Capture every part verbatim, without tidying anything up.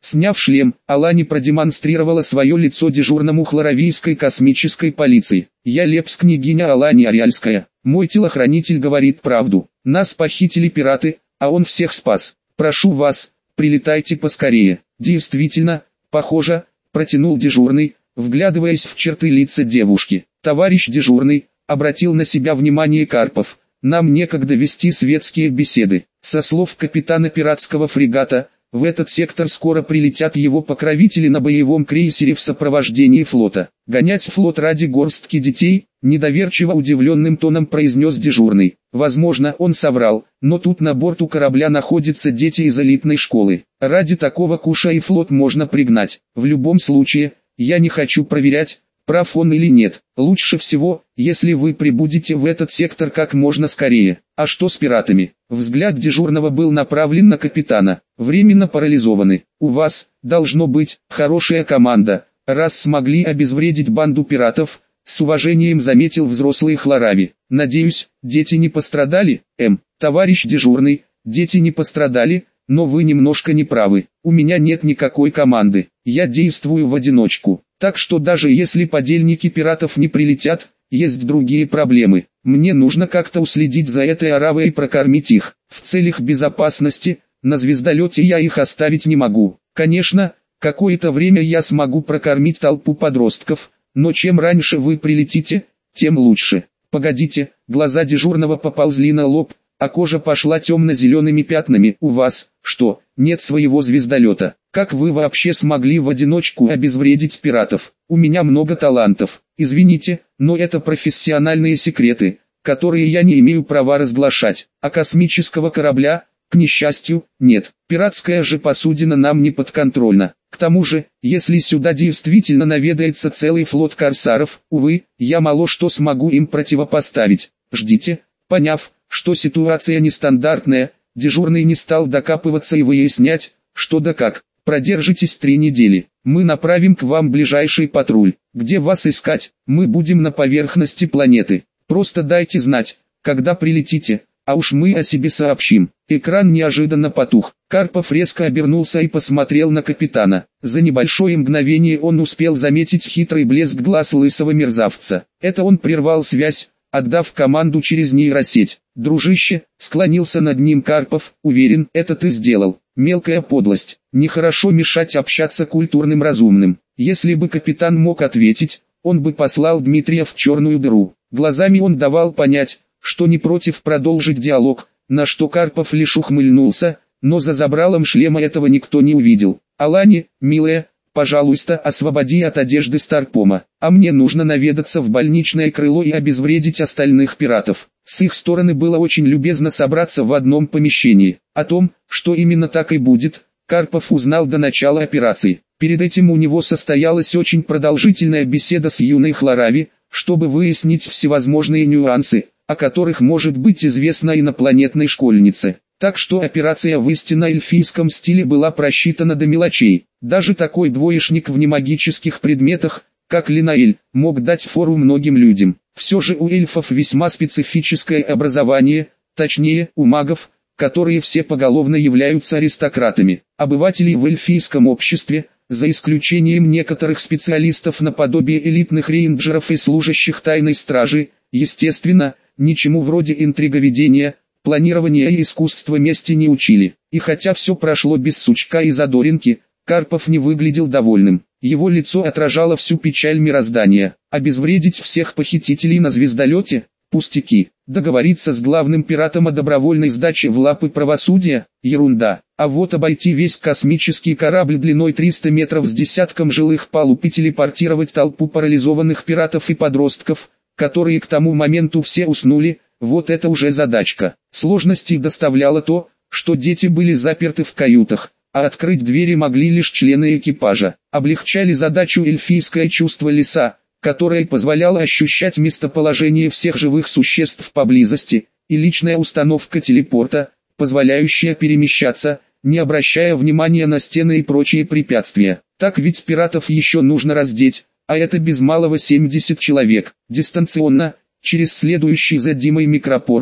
Сняв шлем, Алани продемонстрировала свое лицо дежурному хлоровийской космической полиции. «Я Лепс, княгиня Алани Ариальская. Мой телохранитель говорит правду. Нас похитили пираты, а он всех спас. Прошу вас, прилетайте поскорее». «Действительно, похоже», — протянул дежурный, вглядываясь в черты лица девушки. «Товарищ дежурный», — обратил на себя внимание Карпов, — «нам некогда вести светские беседы». Со слов капитана пиратского фрегата, в этот сектор скоро прилетят его покровители на боевом крейсере в сопровождении флота. «Гонять флот ради горстки детей?» — недоверчиво удивленным тоном произнес дежурный. Возможно, он соврал, но тут на борту корабля находятся дети из элитной школы. Ради такого куша и флот можно пригнать. В любом случае, я не хочу проверять, прав он или нет. Лучше всего, если вы прибудете в этот сектор как можно скорее. А что с пиратами? Взгляд дежурного был направлен на капитана. Временно парализованы. У вас, должно быть, хорошая команда, раз смогли обезвредить банду пиратов, с уважением заметил взрослый Хлорави. Надеюсь, дети не пострадали? М. Товарищ дежурный, дети не пострадали, но вы немножко не правы. У меня нет никакой команды. Я действую в одиночку. Так что даже если подельники пиратов не прилетят, есть другие проблемы. Мне нужно как-то уследить за этой аравой и прокормить их. В целях безопасности, на звездолете я их оставить не могу. Конечно, какое-то время я смогу прокормить толпу подростков, но чем раньше вы прилетите, тем лучше. Погодите, глаза дежурного поползли на лоб, а кожа пошла темно-зелеными пятнами. У вас, что, нет своего звездолета? Как вы вообще смогли в одиночку обезвредить пиратов? У меня много талантов. Извините, но это профессиональные секреты, которые я не имею права разглашать. А космического корабля, к несчастью, нет. Пиратская же посудина нам не подконтрольна. К тому же, если сюда действительно наведается целый флот корсаров, увы, я мало что смогу им противопоставить. Ждите. Поняв, что ситуация нестандартная, дежурный не стал докапываться и выяснять, что да как. Продержитесь три недели. Мы направим к вам ближайший патруль. Где вас искать? Мы будем на поверхности планеты. Просто дайте знать, когда прилетите, а уж мы о себе сообщим. Экран неожиданно потух. Карпов резко обернулся и посмотрел на капитана. За небольшое мгновение он успел заметить хитрый блеск глаз лысого мерзавца. Это он прервал связь, отдав команду через нейросеть. «Дружище», — склонился над ним Карпов, — «уверен, это ты сделал. Мелкая подлость. Нехорошо мешать общаться культурным разумным». Если бы капитан мог ответить, он бы послал Дмитрия в черную дыру. Глазами он давал понять, что не против продолжить диалог, на что Карпов лишь ухмыльнулся, но за забралом шлема этого никто не увидел. «Алани, милая, пожалуйста, освободи от одежды Старпома, а мне нужно наведаться в больничное крыло и обезвредить остальных пиратов». С их стороны было очень любезно собраться в одном помещении. О том, что именно так и будет, Карпов узнал до начала операции. Перед этим у него состоялась очень продолжительная беседа с юной Хлорави, чтобы выяснить всевозможные нюансы, о которых может быть известно инопланетной школьнице. Так что операция в истинно эльфийском стиле была просчитана до мелочей. Даже такой двоечник в немагических предметах, как Линаэль, мог дать фору многим людям. Все же у эльфов весьма специфическое образование, точнее, у магов, которые все поголовно являются аристократами. Обывателей в эльфийском обществе, за исключением некоторых специалистов наподобие элитных рейнджеров и служащих тайной стражи, естественно, ничему вроде интриговедения, планирования и искусства мести не учили. И хотя все прошло без сучка и задоринки, Карпов не выглядел довольным. Его лицо отражало всю печаль мироздания. Обезвредить всех похитителей на звездолете? Пустяки. Договориться с главным пиратом о добровольной сдаче в лапы правосудия? Ерунда. А вот обойти весь космический корабль длиной триста метров с десятком жилых палуб и телепортировать толпу парализованных пиратов и подростков, которые к тому моменту все уснули, вот это уже задачка. Сложностей доставляло то, что дети были заперты в каютах, а открыть двери могли лишь члены экипажа. Облегчали задачу эльфийское чувство леса, которое позволяло ощущать местоположение всех живых существ поблизости, и личная установка телепорта, позволяющая перемещаться, не обращая внимания на стены и прочие препятствия. Так ведь пиратов еще нужно раздеть, а это без малого семьдесят человек. Дистанционно, через следующий за Димой микропортал,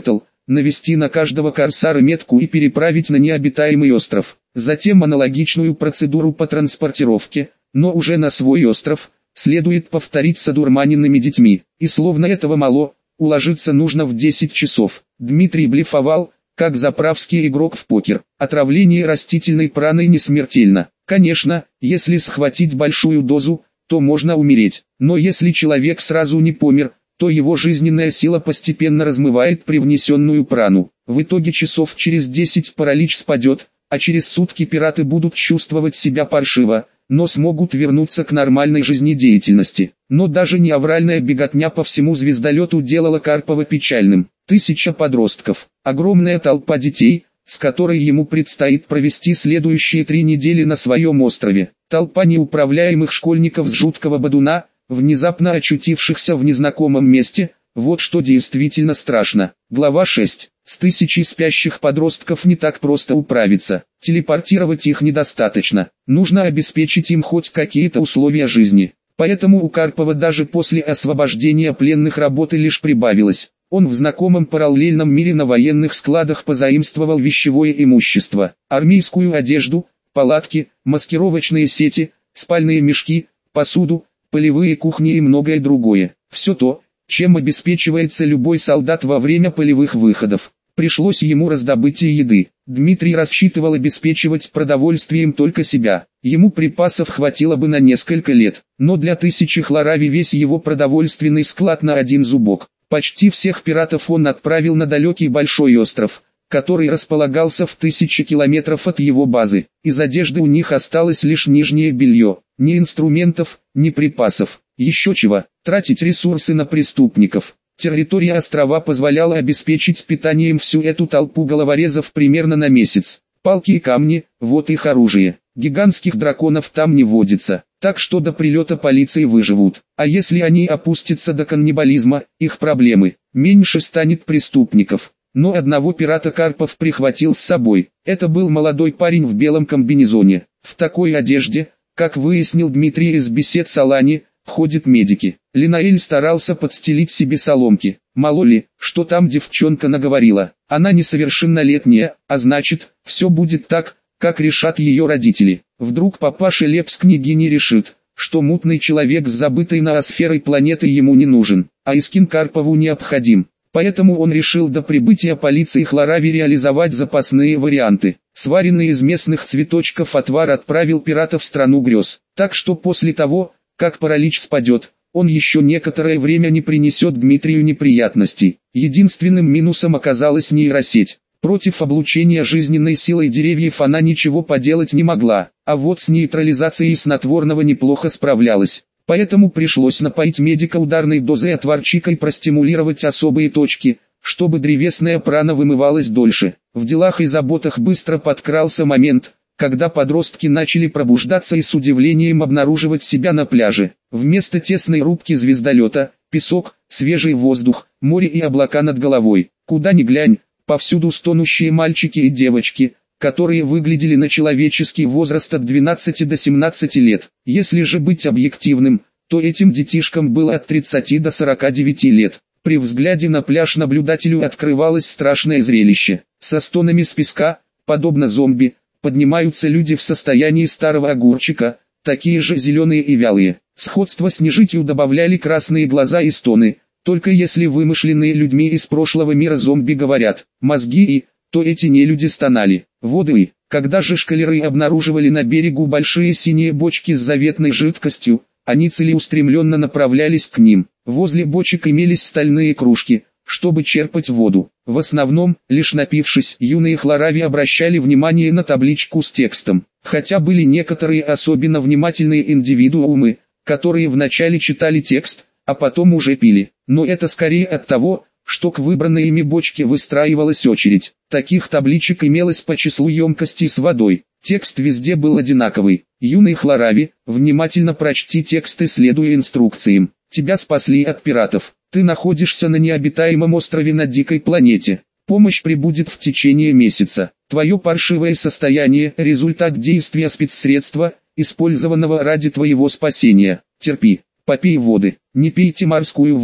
навести на каждого корсара метку и переправить на необитаемый остров. Затем аналогичную процедуру по транспортировке, но уже на свой остров, следует повторить с одурманенными детьми. И словно этого мало, уложиться нужно в десять часов. Дмитрий блефовал, как заправский игрок в покер. Отравление растительной праной не смертельно. Конечно, если схватить большую дозу, то можно умереть. Но если человек сразу не помер, то его жизненная сила постепенно размывает привнесенную прану. В итоге часов через десять паралич спадет, а через сутки пираты будут чувствовать себя паршиво, но смогут вернуться к нормальной жизнедеятельности. Но даже не авральная беготня по всему звездолету делала Карпова печальным. Тысяча подростков, огромная толпа детей, с которой ему предстоит провести следующие три недели на своем острове. Толпа неуправляемых школьников с жуткого Бодуна, внезапно очутившихся в незнакомом месте, вот что действительно страшно. Глава шесть. С тысячей спящих подростков не так просто управиться. Телепортировать их недостаточно. Нужно обеспечить им хоть какие-то условия жизни. Поэтому у Карпова даже после освобождения пленных работы лишь прибавилось. Он в знакомом параллельном мире на военных складах позаимствовал вещевое имущество, армейскую одежду, палатки, маскировочные сети, спальные мешки, посуду, полевые кухни и многое другое. Все то, чем обеспечивается любой солдат во время полевых выходов. Пришлось ему раздобытие еды. Дмитрий рассчитывал обеспечивать продовольствием только себя. Ему припасов хватило бы на несколько лет, но для тысячи хлорави весь его продовольственный склад на один зубок. Почти всех пиратов он отправил на далекий большой остров, который располагался в тысячи километров от его базы. Из одежды у них осталось лишь нижнее белье, ни инструментов, ни припасов. Еще чего, тратить ресурсы на преступников. Территория острова позволяла обеспечить питанием всю эту толпу головорезов примерно на месяц. Палки и камни, вот их оружие. Гигантских драконов там не водится, так что до прилета полиции выживут. А если они опустятся до каннибализма, их проблемы. Меньше станет преступников. Но одного пирата Карпов прихватил с собой. Это был молодой парень в белом комбинезоне. В такой одежде, как выяснил Дмитрий из бесед с Алани, ходят медики. Линаэль старался подстелить себе соломки. Мало ли, что там девчонка наговорила. Она несовершеннолетняя, а значит, все будет так, как решат ее родители. Вдруг папаша Лепс княгини решит, что мутный человек с забытой ноосферой планеты ему не нужен, а Искин Карпову необходим. Поэтому он решил до прибытия полиции Хлорави реализовать запасные варианты. Сваренный из местных цветочков отвар отправил пирата в страну грез. Так что после того, как паралич спадет, он еще некоторое время не принесет Дмитрию неприятностей. Единственным минусом оказалась нейросеть. Против облучения жизненной силой деревьев она ничего поделать не могла, а вот с нейтрализацией снотворного неплохо справлялась. Поэтому пришлось напоить медика ударной дозой отварчика и простимулировать особые точки, чтобы древесная прана вымывалась дольше. В делах и заботах быстро подкрался момент, когда подростки начали пробуждаться и с удивлением обнаруживать себя на пляже. Вместо тесной рубки звездолета, песок, свежий воздух, море и облака над головой. Куда ни глянь, повсюду стонущие мальчики и девочки, которые выглядели на человеческий возраст от двенадцати до семнадцати лет. Если же быть объективным, то этим детишкам было от тридцати до сорока девяти лет. При взгляде на пляж наблюдателю открывалось страшное зрелище. Со стонами с песка, подобно зомби, поднимаются люди в состоянии старого огурчика, такие же зеленые и вялые. Сходство с нежитью добавляли красные глаза и стоны, только если вымышленные людьми из прошлого мира зомби говорят «мозги» и то эти нелюди стонали. Воды и, когда же шкалеры обнаруживали на берегу большие синие бочки с заветной жидкостью, они целеустремленно направлялись к ним. Возле бочек имелись стальные кружки, чтобы черпать воду. В основном, лишь напившись, юные хлорави обращали внимание на табличку с текстом. Хотя были некоторые особенно внимательные индивидуумы, которые вначале читали текст, а потом уже пили. Но это скорее от того, что к выбранной ими бочке выстраивалась очередь. Таких табличек имелось по числу емкостей с водой. Текст везде был одинаковый. Юный хлорави, внимательно прочти тексты, следуя инструкциям. Тебя спасли от пиратов. Ты находишься на необитаемом острове на дикой планете. Помощь прибудет в течение месяца. Твое паршивое состояние – результат действия спецсредства, использованного ради твоего спасения. Терпи. Попей воды. Не пейте морскую воду.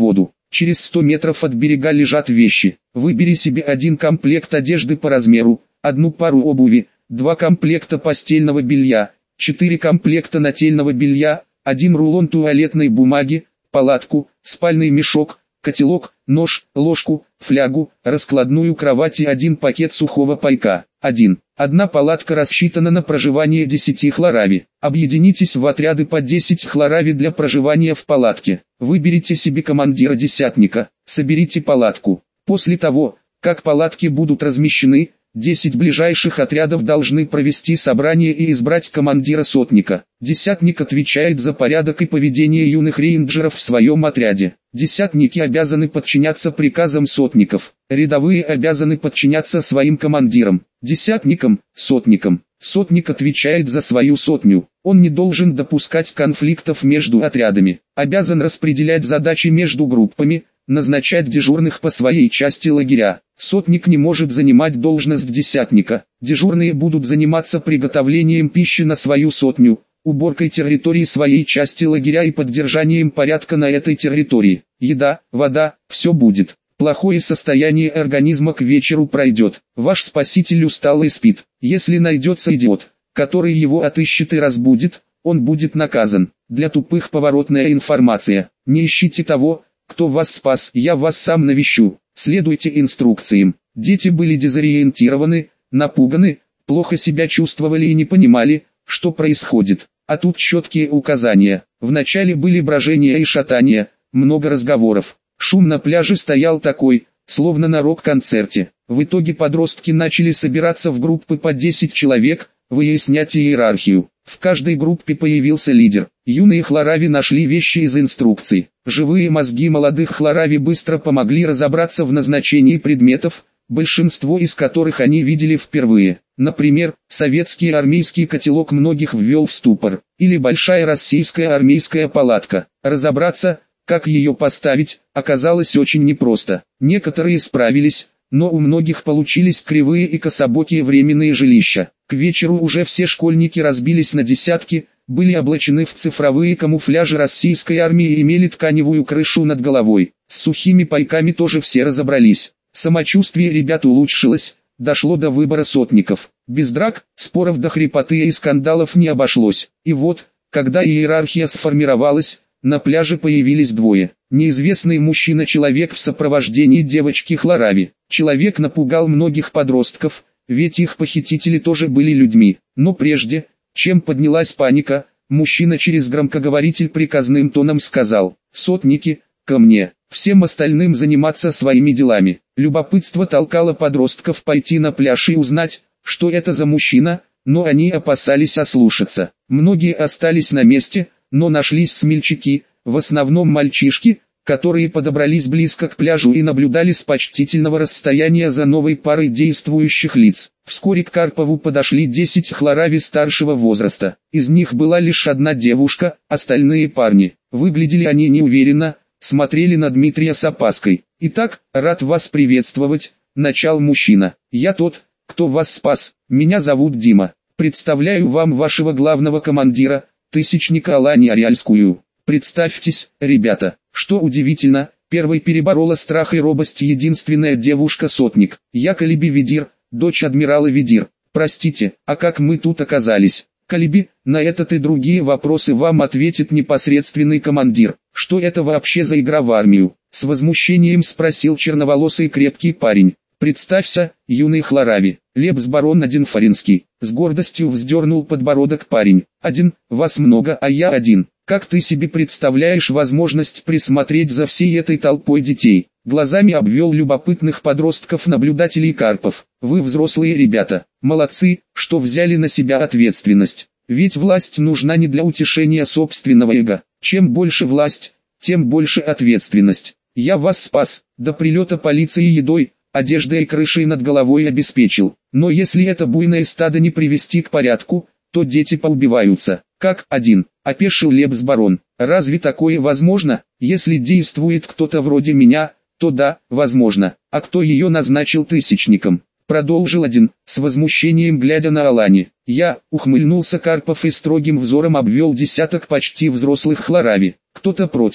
Через сто метров от берега лежат вещи. Выбери себе один комплект одежды по размеру, одну пару обуви, два комплекта постельного белья, четыре комплекта нательного белья, один рулон туалетной бумаги, палатку, спальный мешок, котелок, нож, ложку, флягу, раскладную кровать и один пакет сухого пайка. один. Одна палатка рассчитана на проживание десяти хлорави. Объединитесь в отряды по десять хлорави для проживания в палатке. Выберите себе командира десятника, соберите палатку. После того, как палатки будут размещены, десять ближайших отрядов должны провести собрание и избрать командира сотника. Десятник отвечает за порядок и поведение юных рейнджеров в своем отряде. Десятники обязаны подчиняться приказам сотников. Рядовые обязаны подчиняться своим командирам, десятникам, сотникам. Сотник отвечает за свою сотню. Он не должен допускать конфликтов между отрядами. Обязан распределять задачи между группами, назначать дежурных по своей части лагеря. Сотник не может занимать должность десятника. Дежурные будут заниматься приготовлением пищи на свою сотню, уборкой территории своей части лагеря и поддержанием порядка на этой территории. Еда, вода, все будет. Плохое состояние организма к вечеру пройдет. Ваш спаситель устал и спит. Если найдется идиот, который его отыщет и разбудит, он будет наказан. Для тупых поворотная информация. Не ищите того, кто вас спас, я вас сам навещу. Следуйте инструкциям. Дети были дезориентированы, напуганы, плохо себя чувствовали и не понимали, что происходит. А тут четкие указания. Вначале были брожения и шатания, много разговоров. Шум на пляже стоял такой, словно на рок-концерте. В итоге подростки начали собираться в группы по десять человек, выяснять иерархию. В каждой группе появился лидер. Юные хлорави нашли вещи из инструкций. Живые мозги молодых хлорави быстро помогли разобраться в назначении предметов, большинство из которых они видели впервые. Например, советский армейский котелок многих ввел в ступор, или большая российская армейская палатка. Разобраться, как ее поставить, оказалось очень непросто. Некоторые справились, но у многих получились кривые и кособокие временные жилища. К вечеру уже все школьники разбились на десятки, были облачены в цифровые камуфляжи российской армии и имели тканевую крышу над головой. С сухими пайками тоже все разобрались. Самочувствие ребят улучшилось, дошло до выбора сотников. Без драк, споров до хрипоты и скандалов не обошлось. И вот, когда иерархия сформировалась, на пляже появились двое. Неизвестный мужчина-человек в сопровождении девочки хлорави. Человек напугал многих подростков, ведь их похитители тоже были людьми. Но прежде, чем поднялась паника, мужчина через громкоговоритель приказным тоном сказал: «Сотники, ко мне, всем остальным заниматься своими делами». Любопытство толкало подростков пойти на пляж и узнать, что это за мужчина, но они опасались ослушаться. Многие остались на месте, но нашлись смельчаки, в основном мальчишки, которые подобрались близко к пляжу и наблюдали с почтительного расстояния за новой парой действующих лиц. Вскоре к Карпову подошли десять хлорави старшего возраста. Из них была лишь одна девушка, остальные парни. Выглядели они неуверенно, смотрели на Дмитрия с опаской. «Итак, рад вас приветствовать», — начал мужчина. «Я тот, кто вас спас. Меня зовут Дима. Представляю вам вашего главного командира, тысячника Алани Ариальскую. Представьтесь, ребята». Что удивительно, первой переборола страх и робость единственная девушка-сотник. «Я Калиби Ведир, дочь адмирала Ведир. Простите, а как мы тут оказались?» «Калиби, на этот и другие вопросы вам ответит непосредственный командир. Что это вообще за игра в армию?» С возмущением спросил черноволосый крепкий парень. «Представься, юный хлорави». Лепс барон один Фаринский. С гордостью вздернул подбородок парень. «Один, вас много, а я один. Как ты себе представляешь возможность присмотреть за всей этой толпой детей?» Глазами обвел любопытных подростков наблюдателей Карпов. «Вы взрослые ребята, молодцы, что взяли на себя ответственность. Ведь власть нужна не для утешения собственного эго. Чем больше власть, тем больше ответственность. Я вас спас, до прилета полиции едой, одеждой и крышей над головой обеспечил. Но если это буйное стадо не привести к порядку, то дети поубиваются. Как один?» — опешил Лепс барон. «Разве такое возможно? Если действует кто-то вроде меня, то да, возможно. А кто ее назначил тысячником?» Продолжил один, с возмущением глядя на Алани. «Я», — ухмыльнулся Карпов и строгим взором обвел десяток почти взрослых хлорави. «Кто-то против».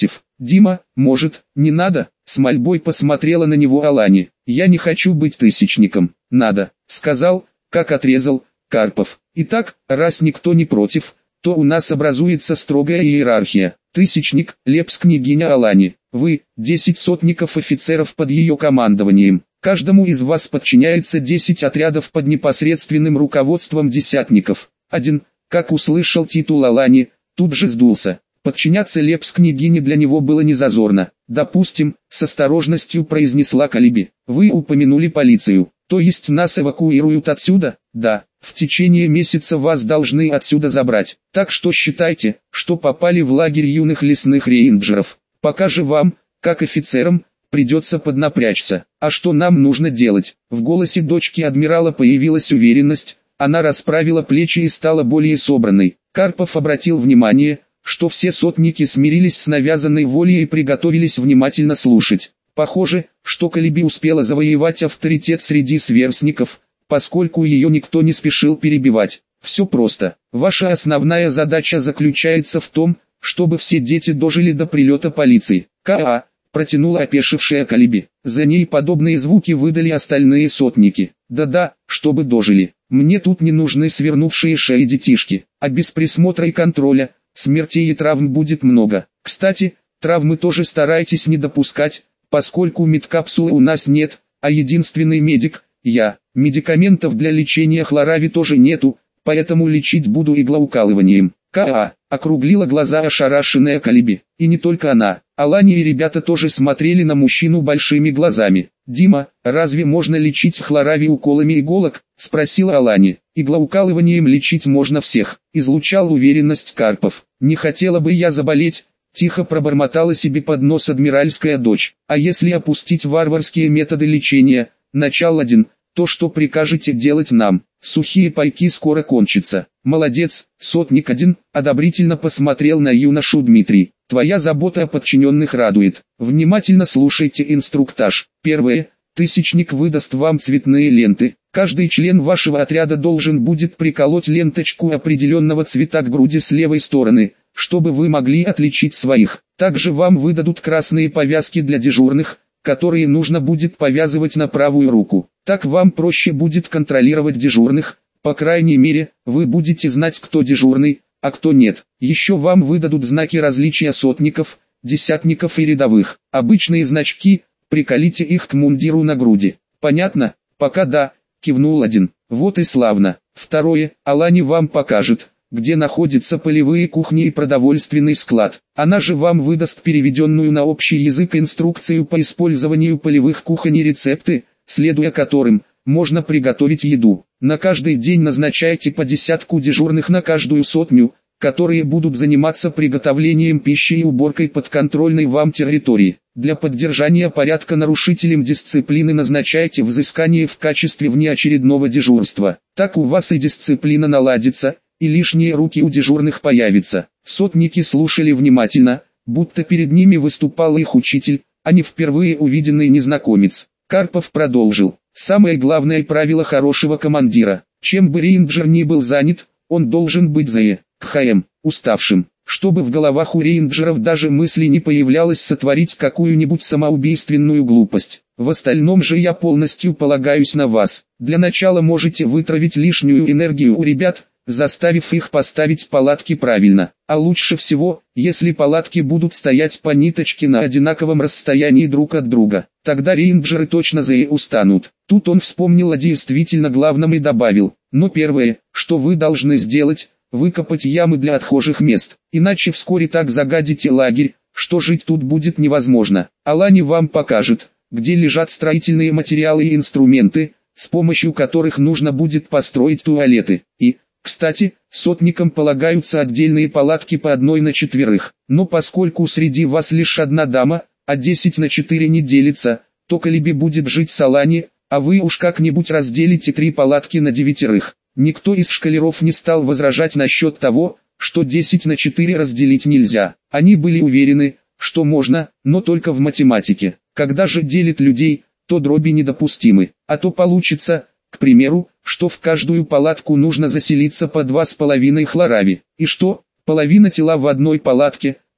Дима, может, не надо? С мольбой посмотрела на него Алани. Я не хочу быть тысячником. Надо, сказал, как отрезал Карпов. Итак, раз никто не против, то у нас образуется строгая иерархия. Тысячник, Лепс княгиня Алани. Вы, десять сотников офицеров под ее командованием. Каждому из вас подчиняется десять отрядов под непосредственным руководством десятников. Один, как услышал титул Алани, тут же сдулся. Подчиняться Лепс княгине для него было незазорно. Допустим, с осторожностью произнесла Калиби. Вы упомянули полицию. То есть нас эвакуируют отсюда? Да, в течение месяца вас должны отсюда забрать. Так что считайте, что попали в лагерь юных лесных рейнджеров. Пока же вам, как офицерам, придется поднапрячься. А что нам нужно делать? В голосе дочки адмирала появилась уверенность. Она расправила плечи и стала более собранной. Карпов обратил внимание, что все сотники смирились с навязанной волей и приготовились внимательно слушать. Похоже, что Калиби успела завоевать авторитет среди сверстников, поскольку ее никто не спешил перебивать. Все просто. Ваша основная задача заключается в том, чтобы все дети дожили до прилета полиции. К.А. протянула опешившая Калиби. За ней подобные звуки выдали остальные сотники. Да-да, чтобы дожили. Мне тут не нужны свернувшие шеи детишки, а без присмотра и контроля смертей и травм будет много. Кстати, травмы тоже старайтесь не допускать, поскольку медкапсулы у нас нет, а единственный медик – я. Медикаментов для лечения хлорави тоже нету, поэтому лечить буду иглоукалыванием. К.А. округлила глаза ошарашенная Калиби. И не только она. Алани и ребята тоже смотрели на мужчину большими глазами. «Дима, разве можно лечить хлорави уколами иголок?» – спросила Алани. «Иглоукалыванием лечить можно всех», – излучал уверенность Карпов. «Не хотела бы я заболеть», – тихо пробормотала себе под нос адмиральская дочь. «А если опустить варварские методы лечения, начал один, то что прикажете делать нам? Сухие пайки скоро кончатся». «Молодец, сотник один», – одобрительно посмотрел на юношу Дмитрий. «Твоя забота о подчиненных радует. Внимательно слушайте инструктаж. Первое. Тысячник выдаст вам цветные ленты. Каждый член вашего отряда должен будет приколоть ленточку определенного цвета к груди с левой стороны, чтобы вы могли отличить своих. Также вам выдадут красные повязки для дежурных, которые нужно будет повязывать на правую руку. Так вам проще будет контролировать дежурных. По крайней мере, вы будете знать, кто дежурный, а кто нет. Еще вам выдадут знаки различия сотников, десятников и рядовых. Обычные значки, приколите их к мундиру на груди. Понятно? Пока да, кивнул один. Вот и славно. Второе, Алани вам покажет, где находятся полевые кухни и продовольственный склад. Она же вам выдаст переведенную на общий язык инструкцию по использованию полевых кухонь и рецепты, следуя которым можно приготовить еду. На каждый день назначайте по десятку дежурных на каждую сотню, которые будут заниматься приготовлением пищи и уборкой подконтрольной вам территории. Для поддержания порядка нарушителям дисциплины назначайте взыскание в качестве внеочередного дежурства. Так у вас и дисциплина наладится, и лишние руки у дежурных появятся. Сотники слушали внимательно, будто перед ними выступал их учитель, а не впервые увиденный незнакомец. Карпов продолжил. Самое главное правило хорошего командира. Чем бы рейнджер ни был занят, он должен быть за КХМ, уставшим, чтобы в головах у рейнджеров даже мысли не появлялось сотворить какую-нибудь самоубийственную глупость. В остальном же я полностью полагаюсь на вас. Для начала можете вытравить лишнюю энергию у ребят, заставив их поставить палатки правильно. А лучше всего, если палатки будут стоять по ниточке на одинаковом расстоянии друг от друга. Тогда рейнджеры точно за и устанут. Тут он вспомнил о действительно главном и добавил. Но первое, что вы должны сделать, выкопать ямы для отхожих мест. Иначе вскоре так загадите лагерь, что жить тут будет невозможно. Алани вам покажет, где лежат строительные материалы и инструменты, с помощью которых нужно будет построить туалеты. И, кстати, сотникам полагаются отдельные палатки по одной на четверых. Но поскольку среди вас лишь одна дама, а десять на четыре не делится, то Калиби будет жить с Алани, а вы уж как-нибудь разделите три палатки на девятерых. Никто из школяров не стал возражать насчет того, что десять на четыре разделить нельзя. Они были уверены, что можно, но только в математике. Когда же делят людей, то дроби недопустимы. А то получится, к примеру, что в каждую палатку нужно заселиться по два с половиной хлорави. И что, половина тела в одной палатке,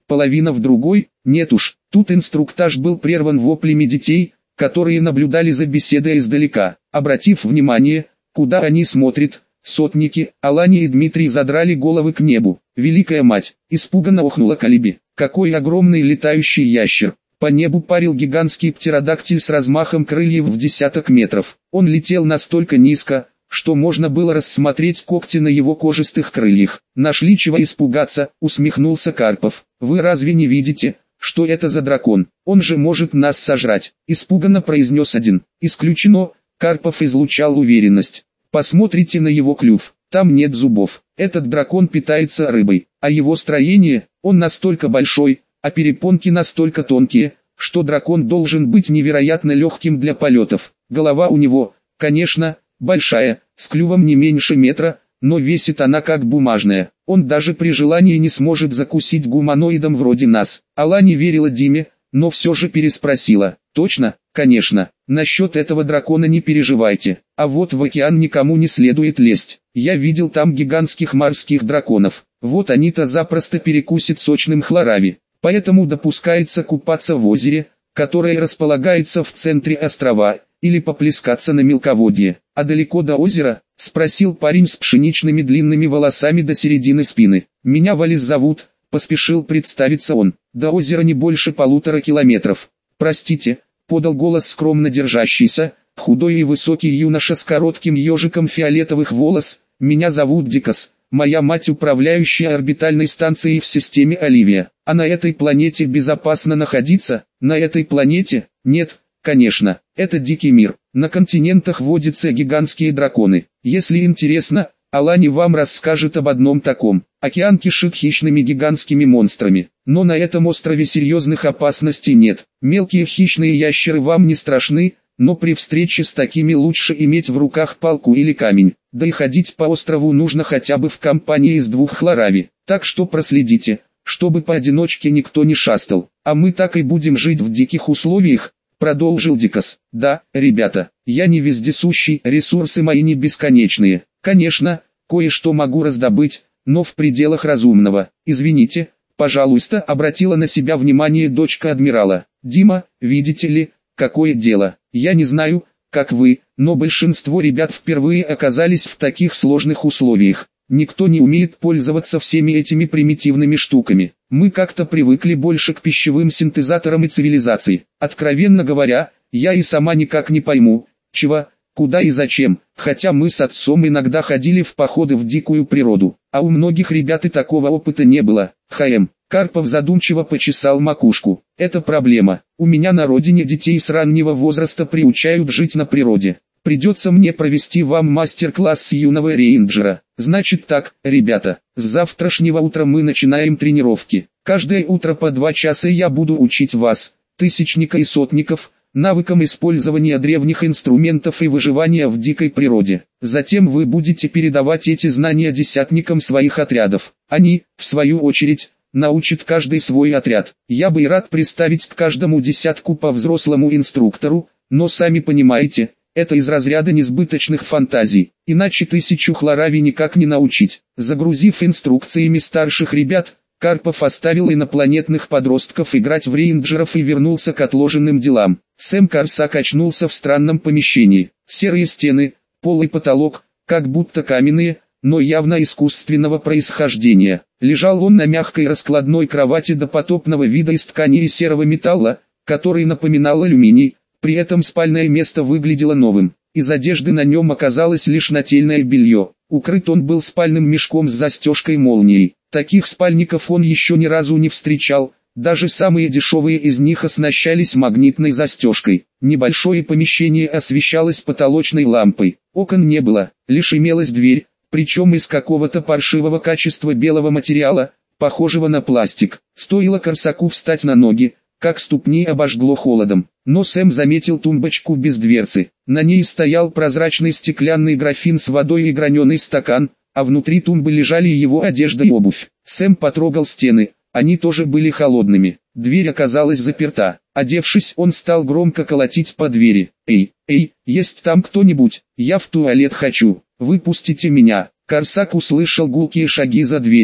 половина в другой, нет уж. Тут инструктаж был прерван воплями детей, которые наблюдали за беседой издалека. Обратив внимание, куда они смотрят, сотники, Алания и Дмитрий задрали головы к небу. «Великая мать!» — испуганно охнула Калиби. «Какой огромный летающий ящер!» По небу парил гигантский птеродактиль с размахом крыльев в десяток метров. Он летел настолько низко, что можно было рассмотреть когти на его кожистых крыльях. «Нашли чего испугаться», — усмехнулся Карпов. «Вы разве не видите, что это за дракон? Он же может нас сожрать», — испуганно произнес один. «Исключено», — Карпов излучал уверенность. «Посмотрите на его клюв, там нет зубов. Этот дракон питается рыбой, а его строение, он настолько большой, а перепонки настолько тонкие, что дракон должен быть невероятно легким для полетов. Голова у него, конечно, большая, с клювом не меньше метра, но весит она как бумажная. Он даже при желании не сможет закусить гуманоидом вроде нас». Алла не верила Диме, но все же переспросила. «Точно, конечно, насчет этого дракона не переживайте, а вот в океан никому не следует лезть. Я видел там гигантских морских драконов, вот они-то запросто перекусят сочным хлорави. Поэтому допускается купаться в озере, которое располагается в центре острова, или поплескаться на мелководье». «А далеко до озера?» — спросил парень с пшеничными длинными волосами до середины спины. «Меня Валис зовут», — поспешил представиться он. «До озера не больше полутора километров». «Простите», — подал голос скромно держащийся, худой и высокий юноша с коротким ежиком фиолетовых волос. «Меня зовут Дикас. Моя мать управляющая орбитальной станцией в системе Оливия. А на этой планете безопасно находиться?» «На этой планете? Нет, конечно. Это дикий мир. На континентах водятся гигантские драконы. Если интересно, Алани вам расскажет об одном таком. Океан кишит хищными гигантскими монстрами. Но на этом острове серьезных опасностей нет. Мелкие хищные ящеры вам не страшны, но при встрече с такими лучше иметь в руках палку или камень. Да и ходить по острову нужно хотя бы в компании из двух хлорави. Так что проследите, чтобы поодиночке никто не шастал. А мы так и будем жить в диких условиях», — продолжил Дикас. «Да, ребята, я не вездесущий, ресурсы мои не бесконечные. Конечно, кое-что могу раздобыть, но в пределах разумного. Извините, пожалуйста», — обратила на себя внимание дочка адмирала. «Дима, видите ли, какое дело? Я не знаю, как вы, но большинство ребят впервые оказались в таких сложных условиях. Никто не умеет пользоваться всеми этими примитивными штуками. Мы как-то привыкли больше к пищевым синтезаторам и цивилизации. Откровенно говоря, я и сама никак не пойму, чего, куда и зачем, хотя мы с отцом иногда ходили в походы в дикую природу, а у многих ребят и такого опыта не было. Хм. Карпов задумчиво почесал макушку. «Это проблема. У меня на родине детей с раннего возраста приучают жить на природе. Придется мне провести вам мастер-класс с юного рейнджера. Значит так, ребята, с завтрашнего утра мы начинаем тренировки. Каждое утро по два часа я буду учить вас, тысячника и сотников, навыкам использования древних инструментов и выживания в дикой природе. Затем вы будете передавать эти знания десятникам своих отрядов. Они, в свою очередь, научат каждый свой отряд. Я бы и рад представить к каждому десятку по взрослому инструктору, но сами понимаете, это из разряда несбыточных фантазий, иначе тысячу хлорави никак не научить». Загрузив инструкциями старших ребят, Карпов оставил инопланетных подростков играть в рейнджеров и вернулся к отложенным делам. Сэм Корсак очнулся в странном помещении. Серые стены, пол и потолок, как будто каменные, но явно искусственного происхождения. Лежал он на мягкой раскладной кровати допотопного вида из ткани и серого металла, который напоминал алюминий. При этом спальное место выглядело новым. Из одежды на нем оказалось лишь нательное белье. Укрыт он был спальным мешком с застежкой-молнией. Таких спальников он еще ни разу не встречал. Даже самые дешевые из них оснащались магнитной застежкой. Небольшое помещение освещалось потолочной лампой. Окон не было, лишь имелась дверь, причем из какого-то паршивого качества белого материала, похожего на пластик. Стоило Корсаку встать на ноги, как ступни обожгло холодом. Но Сэм заметил тумбочку без дверцы. На ней стоял прозрачный стеклянный графин с водой и граненый стакан, а внутри тумбы лежали его одежда и обувь. Сэм потрогал стены, они тоже были холодными. Дверь оказалась заперта. Одевшись, он стал громко колотить по двери. «Эй, эй, есть там кто-нибудь? Я в туалет хочу. Выпустите меня». Корсак услышал гулкие шаги за дверью.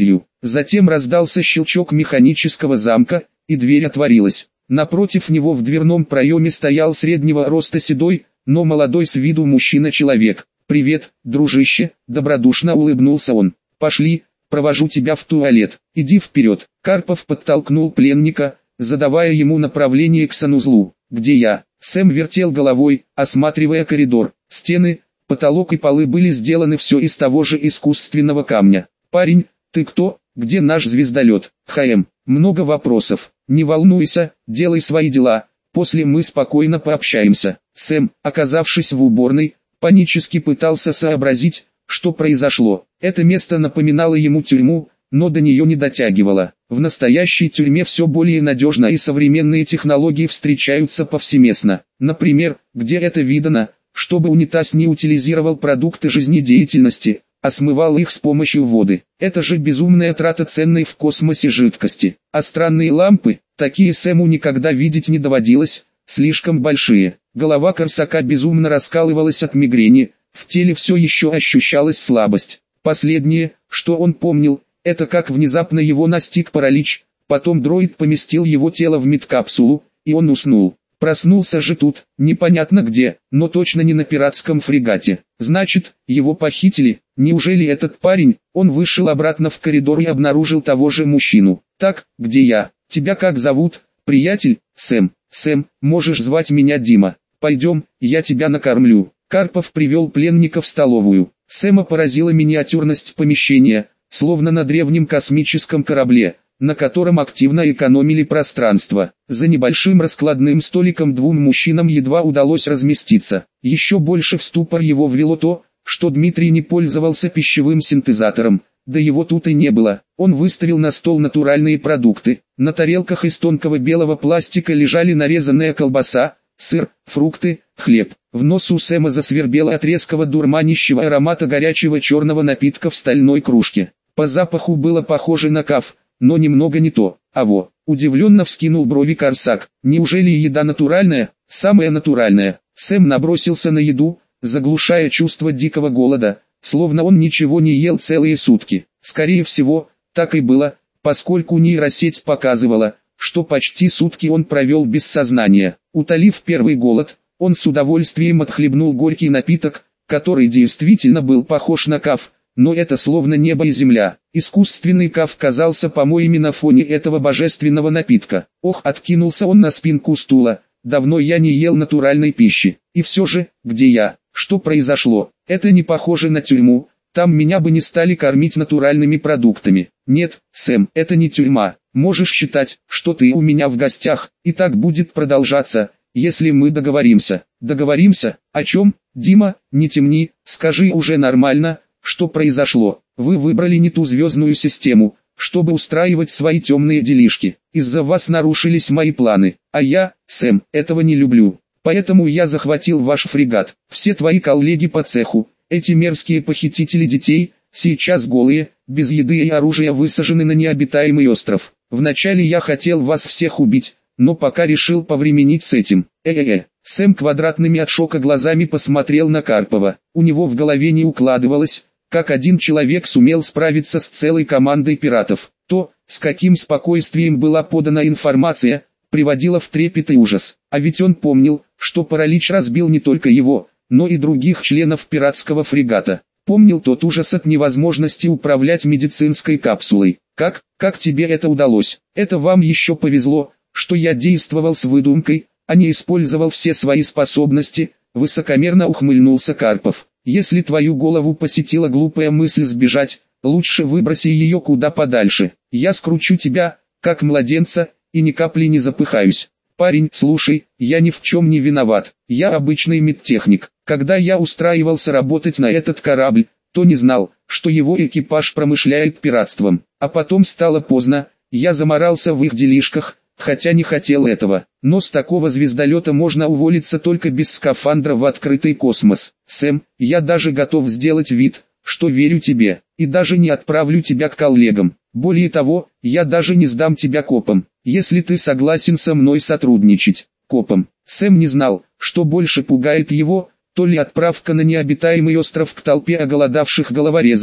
Затем раздался щелчок механического замка, и дверь отворилась. Напротив него в дверном проеме стоял среднего роста седой, но молодой с виду мужчина-человек. «Привет, дружище», — добродушно улыбнулся он. «Пошли, провожу тебя в туалет. Иди вперед». Карпов подтолкнул пленника, задавая ему направление к санузлу. «Где я?» Сэм вертел головой, осматривая коридор. Стены, потолок и полы были сделаны все из того же искусственного камня. «Парень, ты кто? Где наш звездолет?» «ХМ, много вопросов. Не волнуйся, делай свои дела, после мы спокойно пообщаемся». Сэм, оказавшись в уборной, панически пытался сообразить, что произошло. Это место напоминало ему тюрьму, но до нее не дотягивало. В настоящей тюрьме все более надежно и современные технологии встречаются повсеместно. Например, где это видано, чтобы унитаз не утилизировал продукты жизнедеятельности, а смывал их с помощью воды. Это же безумная трата ценной в космосе жидкости. А странные лампы, такие Сэму никогда видеть не доводилось, слишком большие. Голова Корсака безумно раскалывалась от мигрени, в теле все еще ощущалась слабость. Последнее, что он помнил, это как внезапно его настиг паралич, потом дроид поместил его тело в медкапсулу, и он уснул. Проснулся же тут, непонятно где, но точно не на пиратском фрегате. Значит, его похитили. Неужели этот парень? Он вышел обратно в коридор и обнаружил того же мужчину. «Так, где я? Тебя как зовут, приятель?» «Сэм». «Сэм, можешь звать меня Дима. Пойдем, я тебя накормлю». Карпов привел пленника в столовую. Сэма поразила миниатюрность помещения, словно на древнем космическом корабле, на котором активно экономили пространство. За небольшим раскладным столиком двум мужчинам едва удалось разместиться. Еще больше в ступор его ввело то, что Дмитрий не пользовался пищевым синтезатором, да его тут и не было. Он выставил на стол натуральные продукты. На тарелках из тонкого белого пластика лежали нарезанная колбаса, сыр, фрукты, хлеб. В нос у Сэма засвербело от резкого дурманящего аромата горячего черного напитка в стальной кружке. По запаху было похоже на каф, но немного не то. А во, удивленно вскинул брови Корсак. Неужели еда натуральная? Самая натуральная. Сэм набросился на еду, заглушая чувство дикого голода, словно он ничего не ел целые сутки. Скорее всего, так и было, поскольку нейросеть показывала, что почти сутки он провел без сознания. Утолив первый голод, он с удовольствием отхлебнул горький напиток, который действительно был похож на каф, но это словно небо и земля. Искусственный каф казался помоями на фоне этого божественного напитка. Ох, откинулся он на спинку стула, давно я не ел натуральной пищи. И все же, где я? Что произошло? Это не похоже на тюрьму, там меня бы не стали кормить натуральными продуктами. Нет, Сэм, это не тюрьма. Можешь считать, что ты у меня в гостях, и так будет продолжаться, если мы договоримся. Договоримся? О чем? Дима, не темни, скажи уже нормально, что произошло. Вы выбрали не ту звездную систему, чтобы устраивать свои темные делишки. Из-за вас нарушились мои планы, а я, Сэм, этого не люблю. Поэтому я захватил ваш фрегат. Все твои коллеги по цеху, эти мерзкие похитители детей, сейчас голые, без еды и оружия высажены на необитаемый остров. Вначале я хотел вас всех убить, но пока решил повременить с этим. Э-э-э. Сэм квадратными от шока глазами посмотрел на Карпова. У него в голове не укладывалось, как один человек сумел справиться с целой командой пиратов. То, с каким спокойствием была подана информация, приводило в трепет и ужас. А ведь он помнил, что паралич разбил не только его, но и других членов пиратского фрегата. Помнил тот ужас от невозможности управлять медицинской капсулой. Как, как тебе это удалось? Это вам еще повезло, что я действовал с выдумкой, а не использовал все свои способности, высокомерно ухмыльнулся Карпов. Если твою голову посетила глупая мысль сбежать, лучше выброси ее куда подальше. Я скручу тебя, как младенца, и ни капли не запыхаюсь. Парень, слушай, я ни в чем не виноват, я обычный медтехник. Когда я устраивался работать на этот корабль, то не знал, что его экипаж промышляет пиратством. А потом стало поздно, я заморался в их делишках, хотя не хотел этого. Но с такого звездолета можно уволиться только без скафандра в открытый космос. Сэм, я даже готов сделать вид, что верю тебе, и даже не отправлю тебя к коллегам. Более того, я даже не сдам тебя копам, если ты согласен со мной сотрудничать. Копам. Сэм не знал, что больше пугает его, то ли отправка на необитаемый остров к толпе оголодавших головорезов,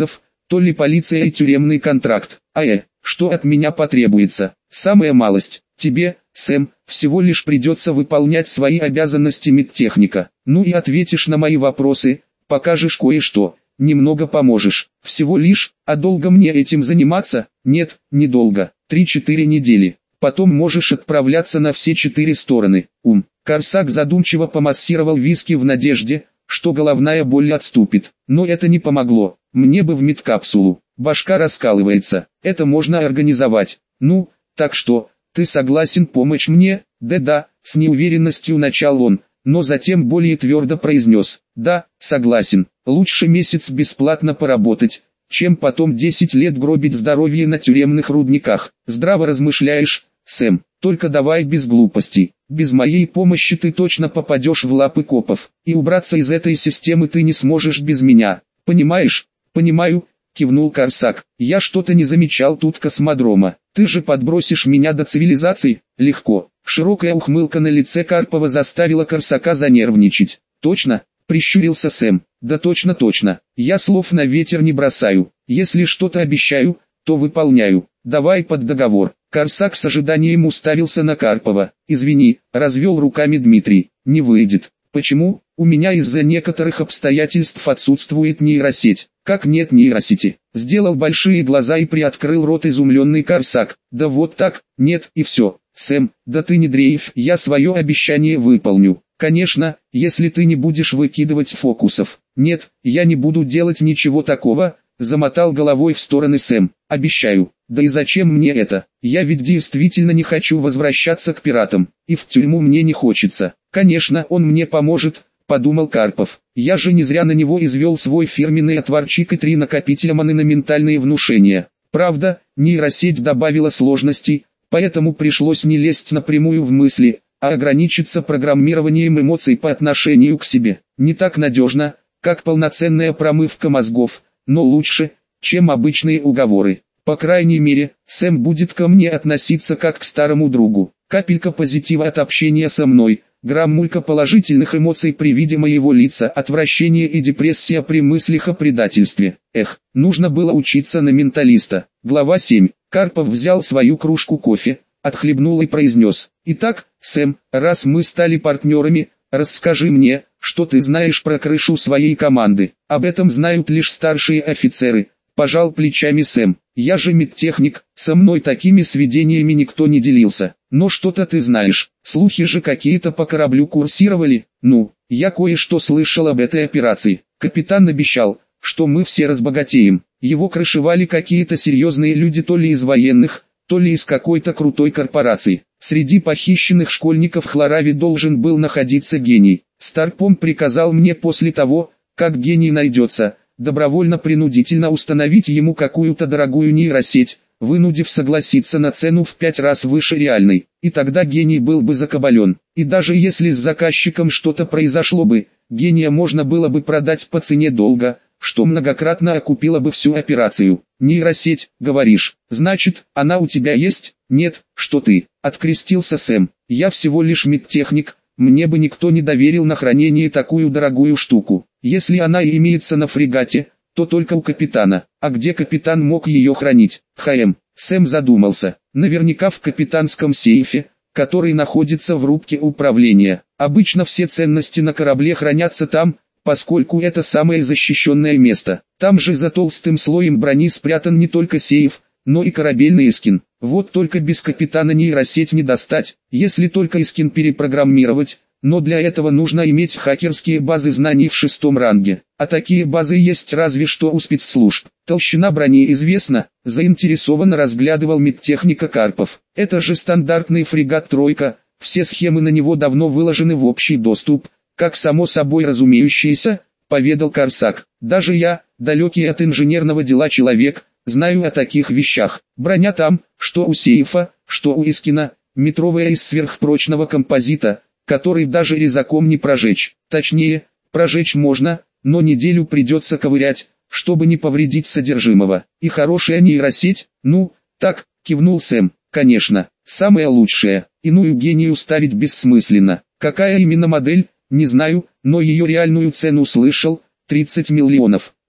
то ли полиция и тюремный контракт. А э, что от меня потребуется? Самая малость. Тебе, Сэм, всего лишь придется выполнять свои обязанности медтехника. Ну и ответишь на мои вопросы, покажешь кое-что, немного поможешь. Всего лишь, а долго мне этим заниматься? Нет, недолго, три-четыре недели. Потом можешь отправляться на все четыре стороны. Ум. Корсак задумчиво помассировал виски в надежде, что головная боль отступит. Но это не помогло. Мне бы в медкапсулу. Башка раскалывается. Это можно организовать. Ну, так что, ты согласен помочь мне? Да-да, с неуверенностью начал он, но затем более твердо произнес. Да, согласен. Лучше месяц бесплатно поработать, чем потом десять лет гробить здоровье на тюремных рудниках. Здраво размышляешь, Сэм, только давай без глупостей. Без моей помощи ты точно попадешь в лапы копов, и убраться из этой системы ты не сможешь без меня. Понимаешь? Понимаю, кивнул Корсак. Я что-то не замечал тут космодрома. Ты же подбросишь меня до цивилизации? Легко. Широкая ухмылка на лице Карпова заставила Корсака занервничать. Точно? Прищурился Сэм. Да точно точно. Я слов на ветер не бросаю. Если что-то обещаю, то выполняю. Давай под договор. Корсак с ожиданием уставился на Карпова. Извини, развел руками Дмитрий. Не выйдет. Почему? У меня из-за некоторых обстоятельств отсутствует нейросеть. Как нет нейросети? Сделал большие глаза и приоткрыл рот изумленный Корсак. Да вот так, нет и все. Сэм, да ты не дрейф, я свое обещание выполню. Конечно, если ты не будешь выкидывать фокусов. Нет, я не буду делать ничего такого, замотал головой в стороны Сэм. Обещаю. Да и зачем мне это? Я ведь действительно не хочу возвращаться к пиратам, и в тюрьму мне не хочется. Конечно, он мне поможет, подумал Карпов. Я же не зря на него извел свой фирменный отварчик и три накопителя маны на ментальные внушения. Правда, нейросеть добавила сложностей, поэтому пришлось не лезть напрямую в мысли, а ограничиться программированием эмоций по отношению к себе. Не так надежно, как полноценная промывка мозгов, но лучше, чем обычные уговоры. По крайней мере, Сэм будет ко мне относиться как к старому другу. Капелька позитива от общения со мной, граммулька положительных эмоций при виде моего лица, отвращение и депрессия при мыслях о предательстве. Эх, нужно было учиться на менталиста. Глава семь. Карпов взял свою кружку кофе, отхлебнул и произнес. Итак, Сэм, раз мы стали партнерами, расскажи мне, что ты знаешь про крышу своей команды. Об этом знают лишь старшие офицеры. Пожал плечами Сэм. Я же медтехник, со мной такими сведениями никто не делился. Но что-то ты знаешь, слухи же какие-то по кораблю курсировали. Ну, я кое-что слышал об этой операции. Капитан обещал, что мы все разбогатеем. Его крышевали какие-то серьезные люди то ли из военных, то ли из какой-то крутой корпорации. Среди похищенных школьников Хлорави должен был находиться гений. Старпом приказал мне после того, как гений найдется, добровольно-принудительно установить ему какую-то дорогую нейросеть, вынудив согласиться на цену в пять раз выше реальной, и тогда гений был бы закабален. И даже если с заказчиком что-то произошло бы, гения можно было бы продать по цене долга, что многократно окупило бы всю операцию. Нейросеть, говоришь, значит, она у тебя есть? Нет, что ты, открестился Сэм, я всего лишь медтехник, мне бы никто не доверил на хранение такую дорогую штуку. Если она и имеется на фрегате, то только у капитана. А где капитан мог ее хранить? Хм, Сэм задумался. Наверняка в капитанском сейфе, который находится в рубке управления. Обычно все ценности на корабле хранятся там, поскольку это самое защищенное место. Там же за толстым слоем брони спрятан не только сейф, но и корабельный эскин. Вот только без капитана нейросеть не достать, если только эскин перепрограммировать. Но для этого нужно иметь хакерские базы знаний в шестом ранге, а такие базы есть разве что у спецслужб. Толщина брони известна, заинтересованно разглядывал медтехника Карпов. Это же стандартный фрегат «Тройка», все схемы на него давно выложены в общий доступ, как само собой разумеющееся, поведал Корсак. Даже я, далекий от инженерного дела человек, знаю о таких вещах. Броня там, что у сейфа, что у эскина, метровая из сверхпрочного композита, который даже резаком не прожечь. Точнее, прожечь можно, но неделю придется ковырять, чтобы не повредить содержимого. И хорошая нейросеть? Ну, так, кивнул Сэм. Конечно, самая лучшая. Иную гению ставить бессмысленно. Какая именно модель, не знаю, но ее реальную цену слышал, тридцать миллионов.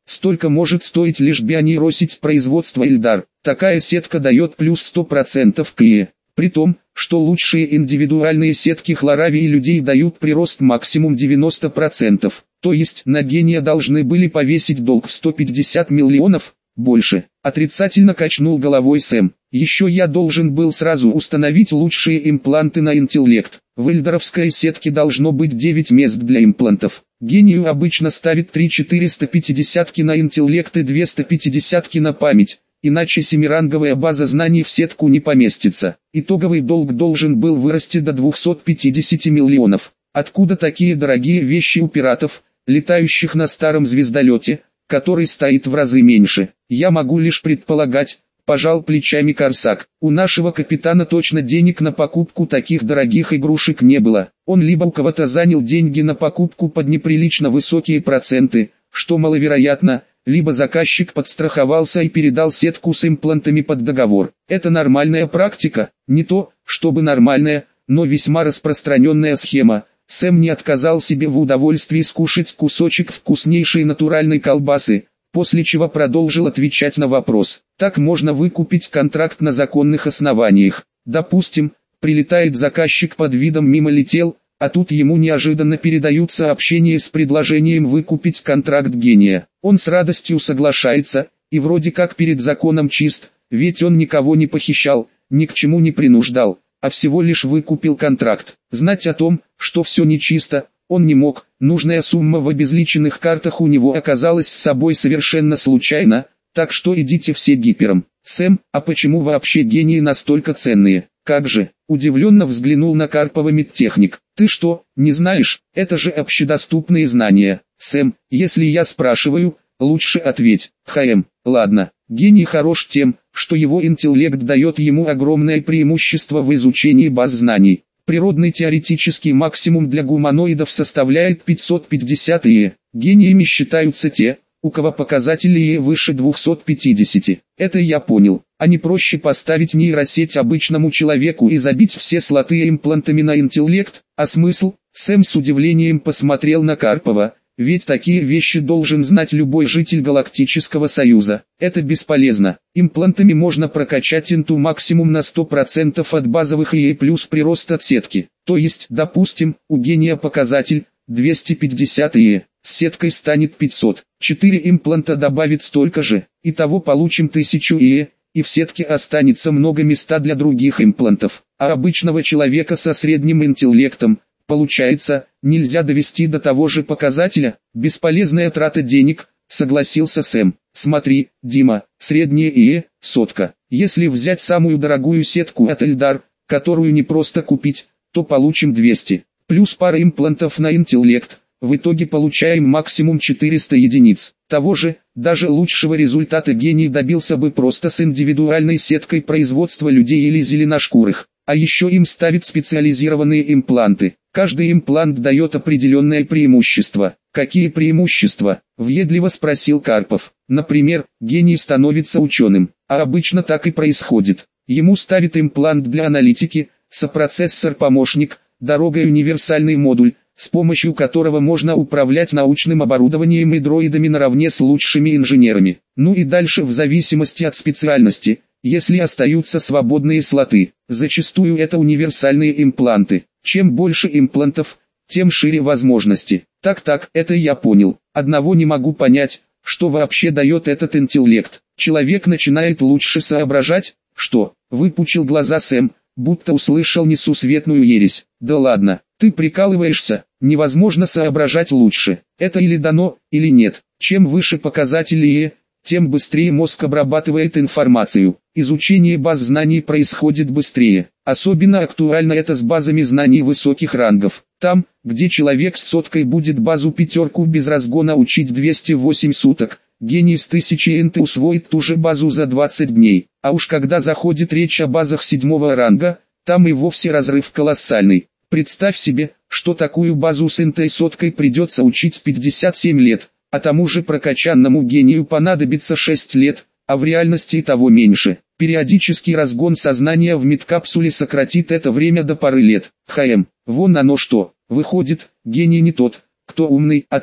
столько может стоить лишь бионейросеть производства Ильдар. Такая сетка дает плюс сто процентов к ИЭ. При том, что лучшие индивидуальные сетки Хлоравии людей дают прирост максимум девяносто процентов. То есть на гения должны были повесить долг в сто пятьдесят миллионов, больше. Отрицательно качнул головой Сэм. Еще я должен был сразу установить лучшие импланты на интеллект. В ильдаровской сетке должно быть девять мест для имплантов. Гению обычно ставит три четыреста пятьдесят на интеллект и двести пятьдесят на память. Иначе семиранговая база знаний в сетку не поместится. Итоговый долг должен был вырасти до двухсот пятидесяти миллионов. Откуда такие дорогие вещи у пиратов, летающих на старом звездолете, который стоит в разы меньше? Я могу лишь предполагать, пожал плечами Корсак. У нашего капитана точно денег на покупку таких дорогих игрушек не было. Он либо у кого-то занял деньги на покупку под неприлично высокие проценты, что маловероятно, либо заказчик подстраховался и передал сетку с имплантами под договор. Это нормальная практика, не то, чтобы нормальная, но весьма распространенная схема. Сэм не отказал себе в удовольствии скушать кусочек вкуснейшей натуральной колбасы, после чего продолжил отвечать на вопрос. Так можно выкупить контракт на законных основаниях. Допустим, прилетает заказчик под видом мимо летел, а тут ему неожиданно передают сообщение с предложением выкупить контракт гения. Он с радостью соглашается, и вроде как перед законом чист, ведь он никого не похищал, ни к чему не принуждал, а всего лишь выкупил контракт. Знать о том, что все нечисто, он не мог, нужная сумма в обезличенных картах у него оказалась с собой совершенно случайно, так что идите все гипером. Сэм, а почему вообще гении настолько ценные? Как же, удивленно взглянул на Карпова медтехник. Ты что, не знаешь, это же общедоступные знания. Сэм, если я спрашиваю, лучше ответь. ХМ, ладно, гений хорош тем, что его интеллект дает ему огромное преимущество в изучении баз знаний. Природный теоретический максимум для гуманоидов составляет пятьсот пятьдесят ИЭ. Гениями считаются те, у кого показатель ИЭ выше двухсот пятидесяти. Это я понял. А не проще поставить нейросеть обычному человеку и забить все слоты имплантами на интеллект? А смысл? Сэм с удивлением посмотрел на Карпова. Ведь такие вещи должен знать любой житель Галактического Союза. Это бесполезно. Имплантами можно прокачать инту максимум на сто процентов от базовых ИЭ плюс прирост от сетки. То есть, допустим, у гения показатель двести пятьдесят ИЭ, с сеткой станет пятьсот. четыре импланта добавит столько же, итого получим тысячу ИЭ, и в сетке останется много места для других имплантов. А обычного человека со средним интеллектом, получается, нельзя довести до того же показателя. Бесполезная трата денег, согласился Сэм. Смотри, Дима, среднее ИЭ – сотка. Если взять самую дорогую сетку от Ильдар, которую не просто купить, то получим двести. Плюс пара имплантов на интеллект. В итоге получаем максимум четыреста единиц. Того же, даже лучшего результата гений добился бы просто с индивидуальной сеткой производства людей или зеленошкурых. А еще им ставят специализированные импланты. Каждый имплант дает определенное преимущество. Какие преимущества? Въедливо спросил Карпов. Например, гений становится ученым. А обычно так и происходит. Ему ставят имплант для аналитики, сопроцессор-помощник, дорогой универсальный модуль, с помощью которого можно управлять научным оборудованием и дроидами наравне с лучшими инженерами. Ну и дальше в зависимости от специальности, если остаются свободные слоты. Зачастую это универсальные импланты. Чем больше имплантов, тем шире возможности. Так-так, это я понял. Одного не могу понять, что вообще дает этот интеллект. Человек начинает лучше соображать, что? Выпучил глаза Сэм, будто услышал несусветную ересь. Да ладно, ты прикалываешься, невозможно соображать лучше. Это или дано, или нет. Чем выше показатель ИЭ, тем быстрее мозг обрабатывает информацию. Изучение баз знаний происходит быстрее. Особенно актуально это с базами знаний высоких рангов. Там, где человек с соткой будет базу пятерку без разгона учить двести восемь суток, гений с тысячи инты усвоит ту же базу за двадцать дней. А уж когда заходит речь о базах седьмого ранга, там и вовсе разрыв колоссальный. Представь себе, что такую базу с интой соткой придется учить пятьдесят семь лет, а тому же прокачанному гению понадобится шесть лет, а в реальности и того меньше. Периодический разгон сознания в медкапсуле сократит это время до пары лет. ХМ, вон оно что, выходит, гений не тот, кто умный, а тот,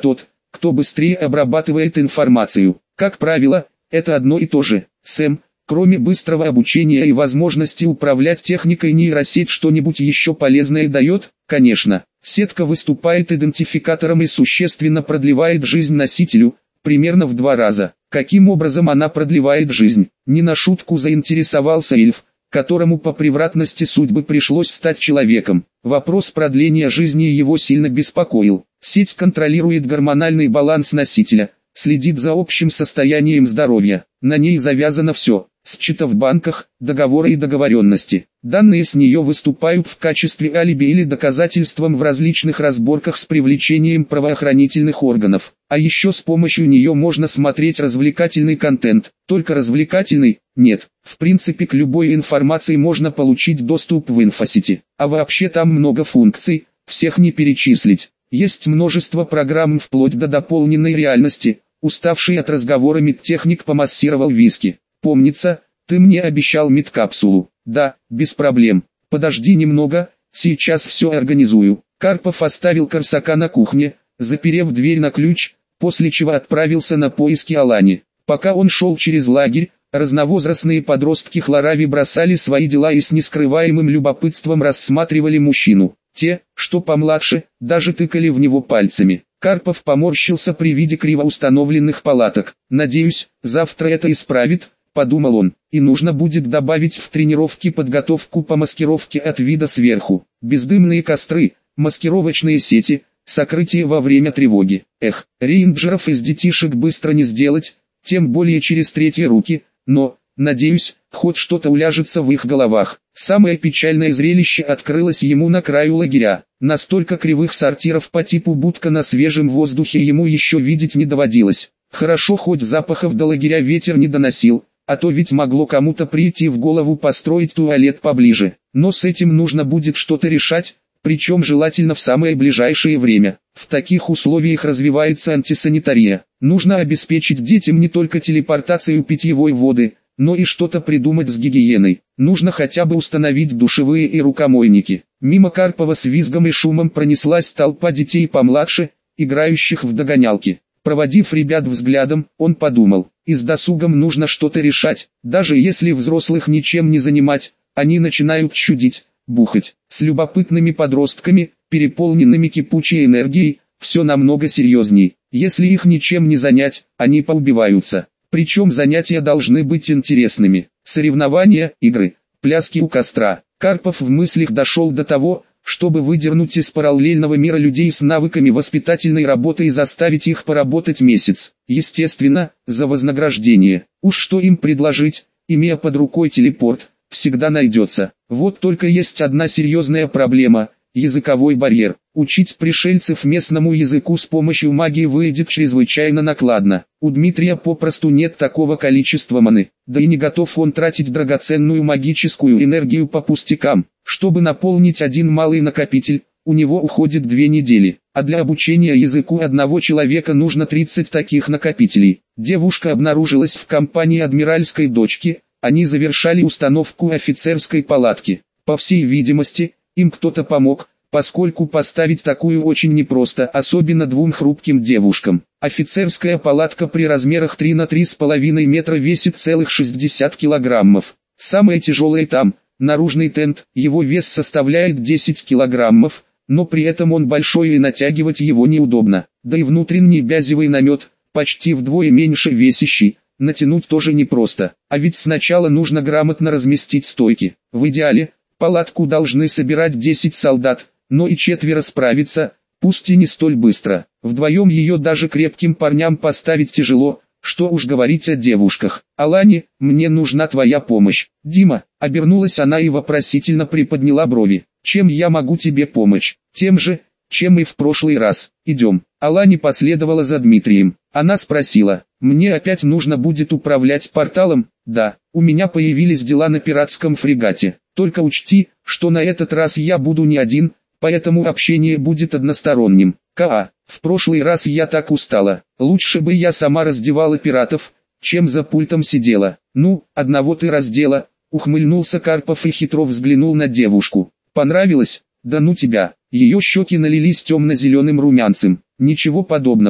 кто быстрее обрабатывает информацию. Как правило, это одно и то же. Сэм, кроме быстрого обучения и возможности управлять техникой, нейросеть что-нибудь еще полезное дает? Конечно. Сетка выступает идентификатором и существенно продлевает жизнь носителю, примерно в два раза. Каким образом она продлевает жизнь? Не на шутку заинтересовался эльф, которому по превратности судьбы пришлось стать человеком. Вопрос продления жизни его сильно беспокоил. Сеть контролирует гормональный баланс носителя, следит за общим состоянием здоровья. На ней завязано все. Счета в банках, договоры и договоренности. Данные с нее выступают в качестве алиби или доказательством в различных разборках с привлечением правоохранительных органов. А еще с помощью нее можно смотреть развлекательный контент. Только развлекательный? Нет. В принципе, к любой информации можно получить доступ в инфосети. А вообще там много функций, всех не перечислить. Есть множество программ вплоть до дополненной реальности. Уставший от разговора медтехник помассировал виски. Помнится, ты мне обещал медкапсулу. Да, без проблем. Подожди немного, сейчас все организую. Карпов оставил Корсака на кухне, заперев дверь на ключ, после чего отправился на поиски Алани. Пока он шел через лагерь, разновозрастные подростки Хлорави бросали свои дела и с нескрываемым любопытством рассматривали мужчину. Те, что помладше, даже тыкали в него пальцами. Карпов поморщился при виде криво установленных палаток. «Надеюсь, завтра это исправит», — подумал он, — «и нужно будет добавить в тренировки подготовку по маскировке от вида сверху. Бездымные костры, маскировочные сети, сокрытие во время тревоги. Эх, рейнджеров из детишек быстро не сделать, тем более через третьи руки, но, надеюсь, хоть что-то уляжется в их головах». Самое печальное зрелище открылось ему на краю лагеря. Настолько кривых сортиров по типу будка на свежем воздухе ему еще видеть не доводилось. Хорошо, хоть запахов до лагеря ветер не доносил, а то ведь могло кому-то прийти в голову построить туалет поближе. Но с этим нужно будет что-то решать, причем желательно в самое ближайшее время. В таких условиях развивается антисанитария. Нужно обеспечить детям не только телепортацию питьевой воды, но и что-то придумать с гигиеной. Нужно хотя бы установить душевые и рукомойники. Мимо Карпова с визгом и шумом пронеслась толпа детей помладше, играющих в догонялки. Проводив ребят взглядом, он подумал, и с досугом нужно что-то решать. Даже если взрослых ничем не занимать, они начинают чудить, бухать. С любопытными подростками, переполненными кипучей энергией, все намного серьезней. Если их ничем не занять, они поубиваются. Причем занятия должны быть интересными. Соревнования, игры, пляски у костра. Карпов в мыслях дошел до того, чтобы выдернуть из параллельного мира людей с навыками воспитательной работы и заставить их поработать месяц. Естественно, за вознаграждение. Уж что им предложить, имея под рукой телепорт, всегда найдется. Вот только есть одна серьезная проблема – языковой барьер. Учить пришельцев местному языку с помощью магии выйдет чрезвычайно накладно. У Дмитрия попросту нет такого количества маны, да и не готов он тратить драгоценную магическую энергию по пустякам. Чтобы наполнить один малый накопитель, у него уходит две недели, а для обучения языку одного человека нужно тридцать таких накопителей. Девушка обнаружилась в компании адмиральской дочки, они завершали установку офицерской палатки. По всей видимости, им кто-то помог, поскольку поставить такую очень непросто, особенно двум хрупким девушкам. Офицерская палатка при размерах три на три с половиной метра весит целых шестьдесят килограммов. Самое тяжелое там, наружный тент, его вес составляет десять килограммов, но при этом он большой и натягивать его неудобно. Да и внутренний бязевый намет, почти вдвое меньше весящий, натянуть тоже непросто. А ведь сначала нужно грамотно разместить стойки. В идеале, палатку должны собирать десять солдат, но и четверо справиться, пусть и не столь быстро. Вдвоем ее даже крепким парням поставить тяжело, что уж говорить о девушках. «Алани, мне нужна твоя помощь». «Дима», — обернулась она и вопросительно приподняла брови. «Чем я могу тебе помочь?» «Тем же, чем и в прошлый раз. Идем». Алани последовала за Дмитрием. Она спросила, «Мне опять нужно будет управлять порталом?» «Да, у меня появились дела на пиратском фрегате. Только учти, что на этот раз я буду не один, поэтому общение будет односторонним. Ка, в прошлый раз я так устала. Лучше бы я сама раздевала пиратов, чем за пультом сидела». «Ну, одного ты раздела», — ухмыльнулся Карпов и хитро взглянул на девушку. «Понравилось? Да ну тебя». Ее щеки налились темно-зеленым румянцем. «Ничего подобного.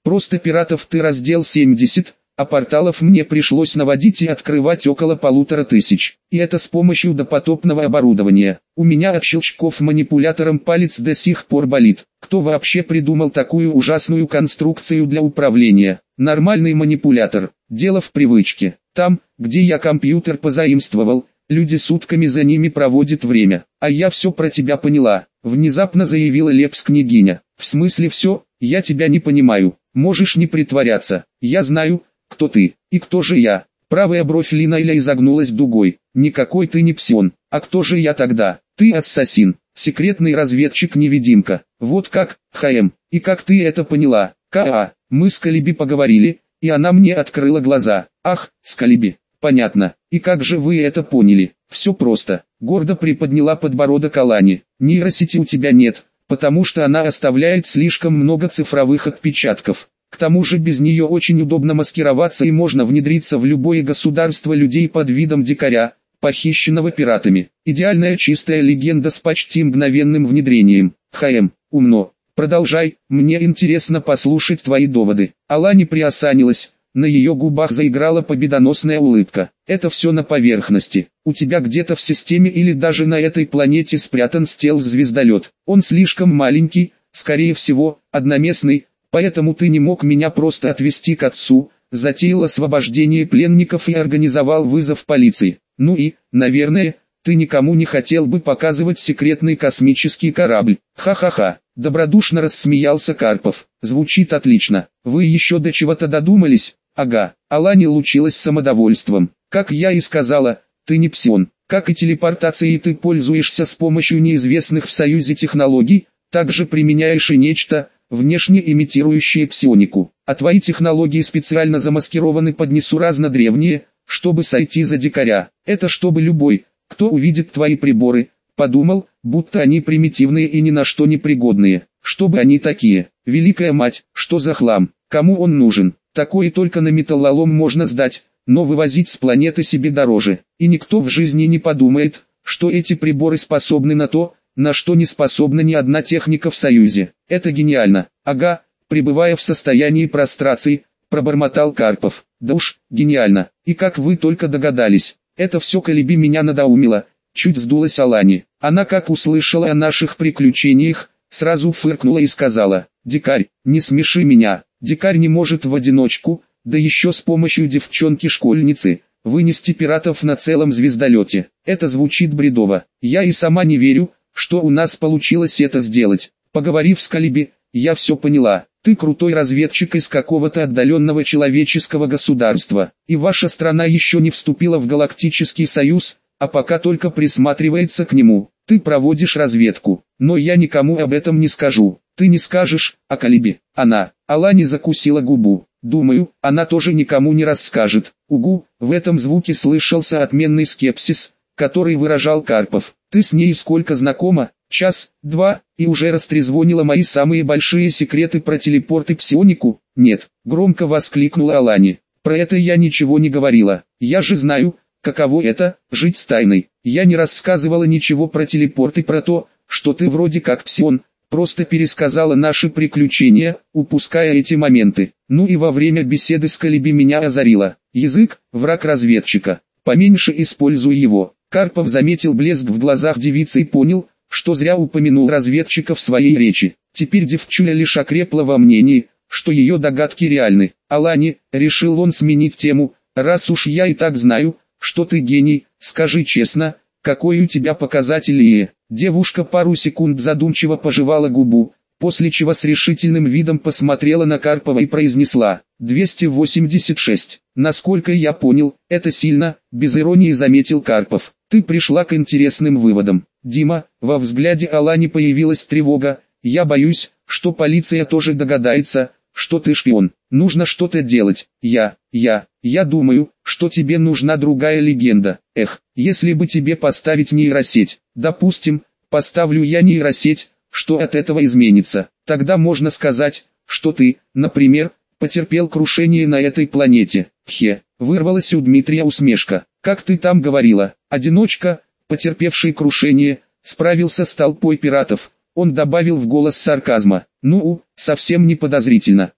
Просто пиратов ты раздел семьдесят, а порталов мне пришлось наводить и открывать около полутора тысяч. И это с помощью допотопного оборудования. У меня от щелчков манипулятором палец до сих пор болит. Кто вообще придумал такую ужасную конструкцию для управления? Нормальный манипулятор. Дело в привычке. Там, где я компьютер позаимствовал, люди сутками за ними проводят время. А я все про тебя поняла. Внезапно заявила Лепс-княгиня. В смысле все? Я тебя не понимаю. Можешь не притворяться. Я знаю, кто ты, и кто же я. Правая бровь Линайля изогнулась дугой. Никакой ты не псион. А кто же я тогда? Ты ассасин, секретный разведчик-невидимка. Вот как, ХМ. И как ты это поняла? Ка, мы с Калиби поговорили, и она мне открыла глаза. Ах, с Калиби. Понятно. И как же вы это поняли? Все просто. Гордо приподняла подбородок Алани. Нейросети у тебя нет, потому что она оставляет слишком много цифровых отпечатков. К тому же без нее очень удобно маскироваться и можно внедриться в любое государство людей под видом дикаря, похищенного пиратами. Идеальная чистая легенда с почти мгновенным внедрением. ХМ, умно. Продолжай, мне интересно послушать твои доводы. Алани приосанилась, на ее губах заиграла победоносная улыбка. Это все на поверхности. У тебя где-то в системе или даже на этой планете спрятан стелс-звездолет. Он слишком маленький, скорее всего, одноместный. Поэтому ты не мог меня просто отвезти к отцу, затеял освобождение пленников и организовал вызов полиции. Ну и, наверное, ты никому не хотел бы показывать секретный космический корабль. Ха-ха-ха, добродушно рассмеялся Карпов. Звучит отлично. Вы еще до чего-то додумались? Ага. Алани лучилась самодовольством. Как я и сказала, ты не псион. Как и телепортацией ты пользуешься с помощью неизвестных в Союзе технологий, также применяешь и нечто, внешне имитирующие псионику, а твои технологии специально замаскированы под несуразно древние, чтобы сойти за дикаря. Это чтобы любой, кто увидит твои приборы, подумал, будто они примитивные и ни на что не пригодные. Чтобы они такие. Великая мать, что за хлам? Кому он нужен? Такое только на металлолом можно сдать, но вывозить с планеты себе дороже. И никто в жизни не подумает, что эти приборы способны на то, на что не способна ни одна техника в Союзе. Это гениально. Ага, пребывая в состоянии прострации, пробормотал Карпов. Да уж, гениально. И как вы только догадались. Это все Калиби меня надоумило. Чуть сдулась Алани. Она как услышала о наших приключениях, сразу фыркнула и сказала: «Дикарь, не смеши меня. Дикарь не может в одиночку, да еще с помощью девчонки-школьницы, вынести пиратов на целом звездолете. Это звучит бредово. Я и сама не верю, что у нас получилось это сделать. Поговорив с Калиби, я все поняла. Ты крутой разведчик из какого-то отдаленного человеческого государства, и ваша страна еще не вступила в Галактический Союз, а пока только присматривается к нему. Ты проводишь разведку, но я никому об этом не скажу. Ты не скажешь, а Калиби, она. Алани закусила губу. Думаю, она тоже никому не расскажет. Угу, в этом звуке слышался отменный скепсис, который выражал Карпов. Ты с ней сколько знакома? Час, два, и уже растрезвонила мои самые большие секреты про телепорт и псионику? Нет, громко воскликнула Алани. Про это я ничего не говорила. Я же знаю, каково это, жить с тайной. Я не рассказывала ничего про телепорт и про то, что ты вроде как псион, просто пересказала наши приключения, упуская эти моменты. Ну и во время беседы с Калиби меня озарило. Язык – враг разведчика. Поменьше используй его. Карпов заметил блеск в глазах девицы и понял, что зря упомянул разведчика в своей речи. Теперь девчуля лишь окрепла во мнении, что ее догадки реальны. Алани, решил он сменить тему, раз уж я и так знаю, что ты гений, скажи честно, какой у тебя показатель ИЭ? Девушка пару секунд задумчиво пожевала губу, после чего с решительным видом посмотрела на Карпова и произнесла: двести восемьдесят шесть. Насколько я понял, это сильно, без иронии заметил Карпов. Ты пришла к интересным выводам. Дима, во взгляде Алани появилась тревога. Я боюсь, что полиция тоже догадается, что ты шпион. Нужно что-то делать. Я, я, я думаю, что тебе нужна другая легенда. Эх, если бы тебе поставить нейросеть. Допустим, поставлю я нейросеть, что от этого изменится? Тогда можно сказать, что ты, например, потерпел крушение на этой планете. Хе, вырвалась у Дмитрия усмешка. Как ты там говорила, одиночка, потерпевший крушение, справился с толпой пиратов. Он добавил в голос сарказма. Ну, совсем не подозрительно.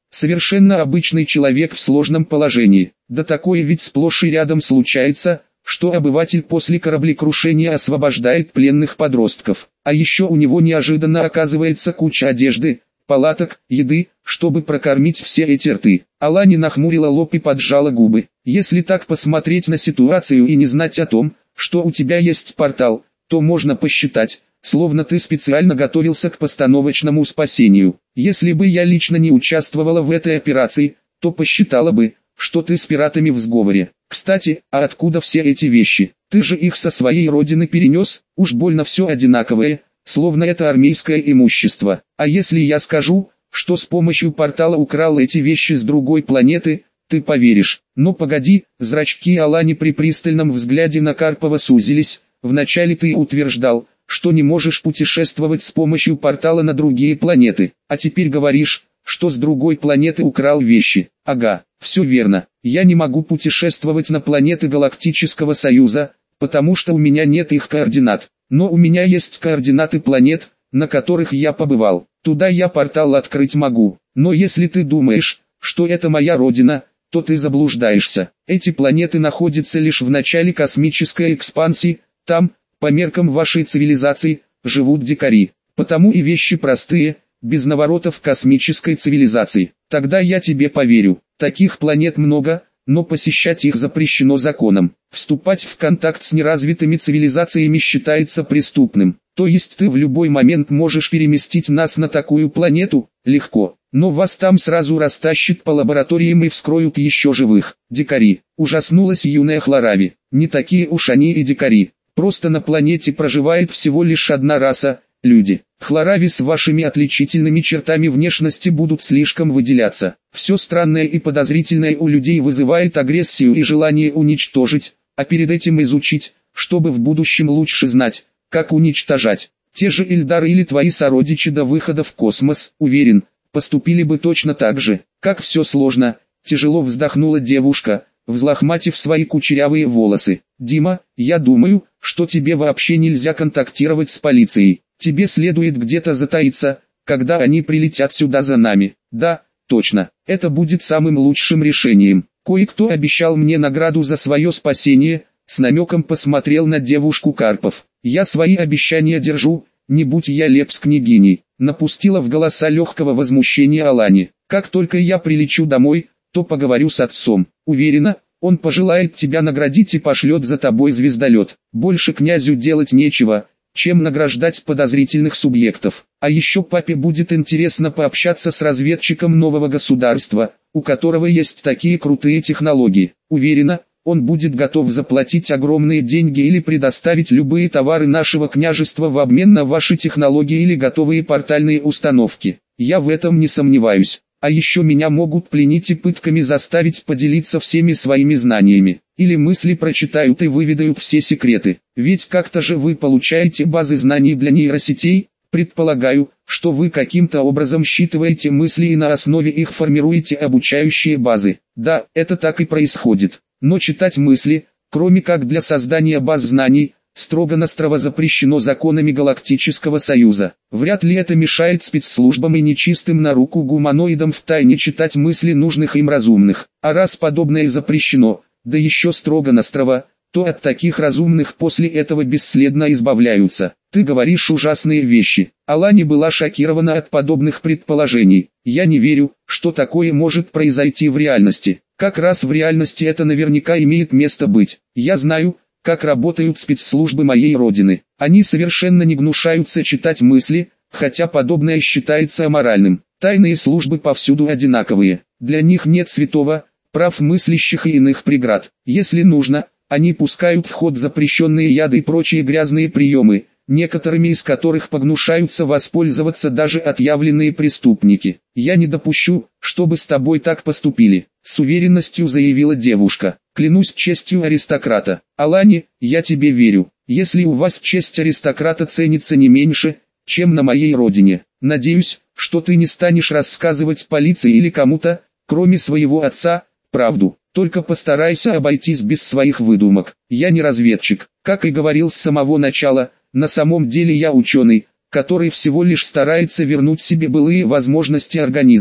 Совершенно обычный человек в сложном положении. Да такое ведь сплошь и рядом случается, что обыватель после кораблекрушения освобождает пленных подростков. А еще у него неожиданно оказывается куча одежды, палаток, еды, чтобы прокормить все эти рты. Алани нахмурила лоб и поджала губы. Если так посмотреть на ситуацию и не знать о том, что у тебя есть портал, то можно посчитать, словно ты специально готовился к постановочному спасению. Если бы я лично не участвовала в этой операции, то посчитала бы, что ты с пиратами в сговоре. Кстати, а откуда все эти вещи? Ты же их со своей родины перенес, уж больно все одинаковое, словно это армейское имущество. А если я скажу, что с помощью портала украл эти вещи с другой планеты, ты поверишь? Но погоди, зрачки Алани при пристальном взгляде на Карпова сузились. Вначале ты утверждал, что не можешь путешествовать с помощью портала на другие планеты, а теперь говоришь, что с другой планеты украл вещи. Ага, все верно. Я не могу путешествовать на планеты Галактического Союза, потому что у меня нет их координат. Но у меня есть координаты планет, на которых я побывал. Туда я портал открыть могу. Но если ты думаешь, что это моя родина, то ты заблуждаешься. Эти планеты находятся лишь в начале космической экспансии. Там, по меркам вашей цивилизации, живут дикари. Потому и вещи простые, без наворотов космической цивилизации. Тогда я тебе поверю. Таких планет много, но посещать их запрещено законом. Вступать в контакт с неразвитыми цивилизациями считается преступным. То есть ты в любой момент можешь переместить нас на такую планету? Легко. Но вас там сразу растащат по лабораториям и вскроют еще живых. Дикари. Ужаснулась юная Хлорави. Не такие уж они и дикари. Просто на планете проживает всего лишь одна раса – люди. Хлорави с вашими отличительными чертами внешности будут слишком выделяться. Все странное и подозрительное у людей вызывает агрессию и желание уничтожить, а перед этим изучить, чтобы в будущем лучше знать, как уничтожать. Те же Эльдары или твои сородичи до выхода в космос, уверен, поступили бы точно так же. Как все сложно, тяжело вздохнула девушка, взлохматив свои кучерявые волосы. Дима, я думаю, что тебе вообще нельзя контактировать с полицией. Тебе следует где-то затаиться, когда они прилетят сюда за нами. Да, точно, это будет самым лучшим решением. Кое-кто обещал мне награду за свое спасение, с намеком посмотрел на девушку Карпов. Я свои обещания держу, не будь я Лепс княгиней. Напустила в голоса легкого возмущения Алани. Как только я прилечу домой, то поговорю с отцом. Уверена, он пожелает тебя наградить и пошлет за тобой звездолет. Больше князю делать нечего, чем награждать подозрительных субъектов. А еще папе будет интересно пообщаться с разведчиком нового государства, у которого есть такие крутые технологии. Уверена, он будет готов заплатить огромные деньги или предоставить любые товары нашего княжества в обмен на ваши технологии или готовые портальные установки. Я в этом не сомневаюсь. А еще меня могут пленить и пытками заставить поделиться всеми своими знаниями. Или мысли прочитают и выведают все секреты. Ведь как-то же вы получаете базы знаний для нейросетей. Предполагаю, что вы каким-то образом считываете мысли и на основе их формируете обучающие базы. Да, это так и происходит. Но читать мысли, кроме как для создания баз знаний, строго-настрого запрещено законами Галактического Союза. Вряд ли это мешает спецслужбам и нечистым на руку гуманоидам втайне читать мысли нужных им разумных. А раз подобное запрещено, да еще строго-настрого, то от таких разумных после этого бесследно избавляются. Ты говоришь ужасные вещи. Алани была шокирована от подобных предположений. Я не верю, что такое может произойти в реальности. Как раз в реальности это наверняка имеет место быть. Я знаю, как работают спецслужбы моей родины. Они совершенно не гнушаются читать мысли, хотя подобное считается аморальным. Тайные службы повсюду одинаковые. Для них нет святого, прав мыслящих и иных преград. Если нужно, они пускают в ход запрещенные яды и прочие грязные приемы, некоторыми из которых погнушаются воспользоваться даже отъявленные преступники. Я не допущу, чтобы с тобой так поступили, с уверенностью заявила девушка. Клянусь честью аристократа. Алани, я тебе верю. Если у вас честь аристократа ценится не меньше, чем на моей родине, надеюсь, что ты не станешь рассказывать полиции или кому-то, кроме своего отца, правду. Только постарайся обойтись без своих выдумок. Я не разведчик, как и говорил с самого начала, на самом деле я ученый, который всего лишь старается вернуть себе былые возможности организма.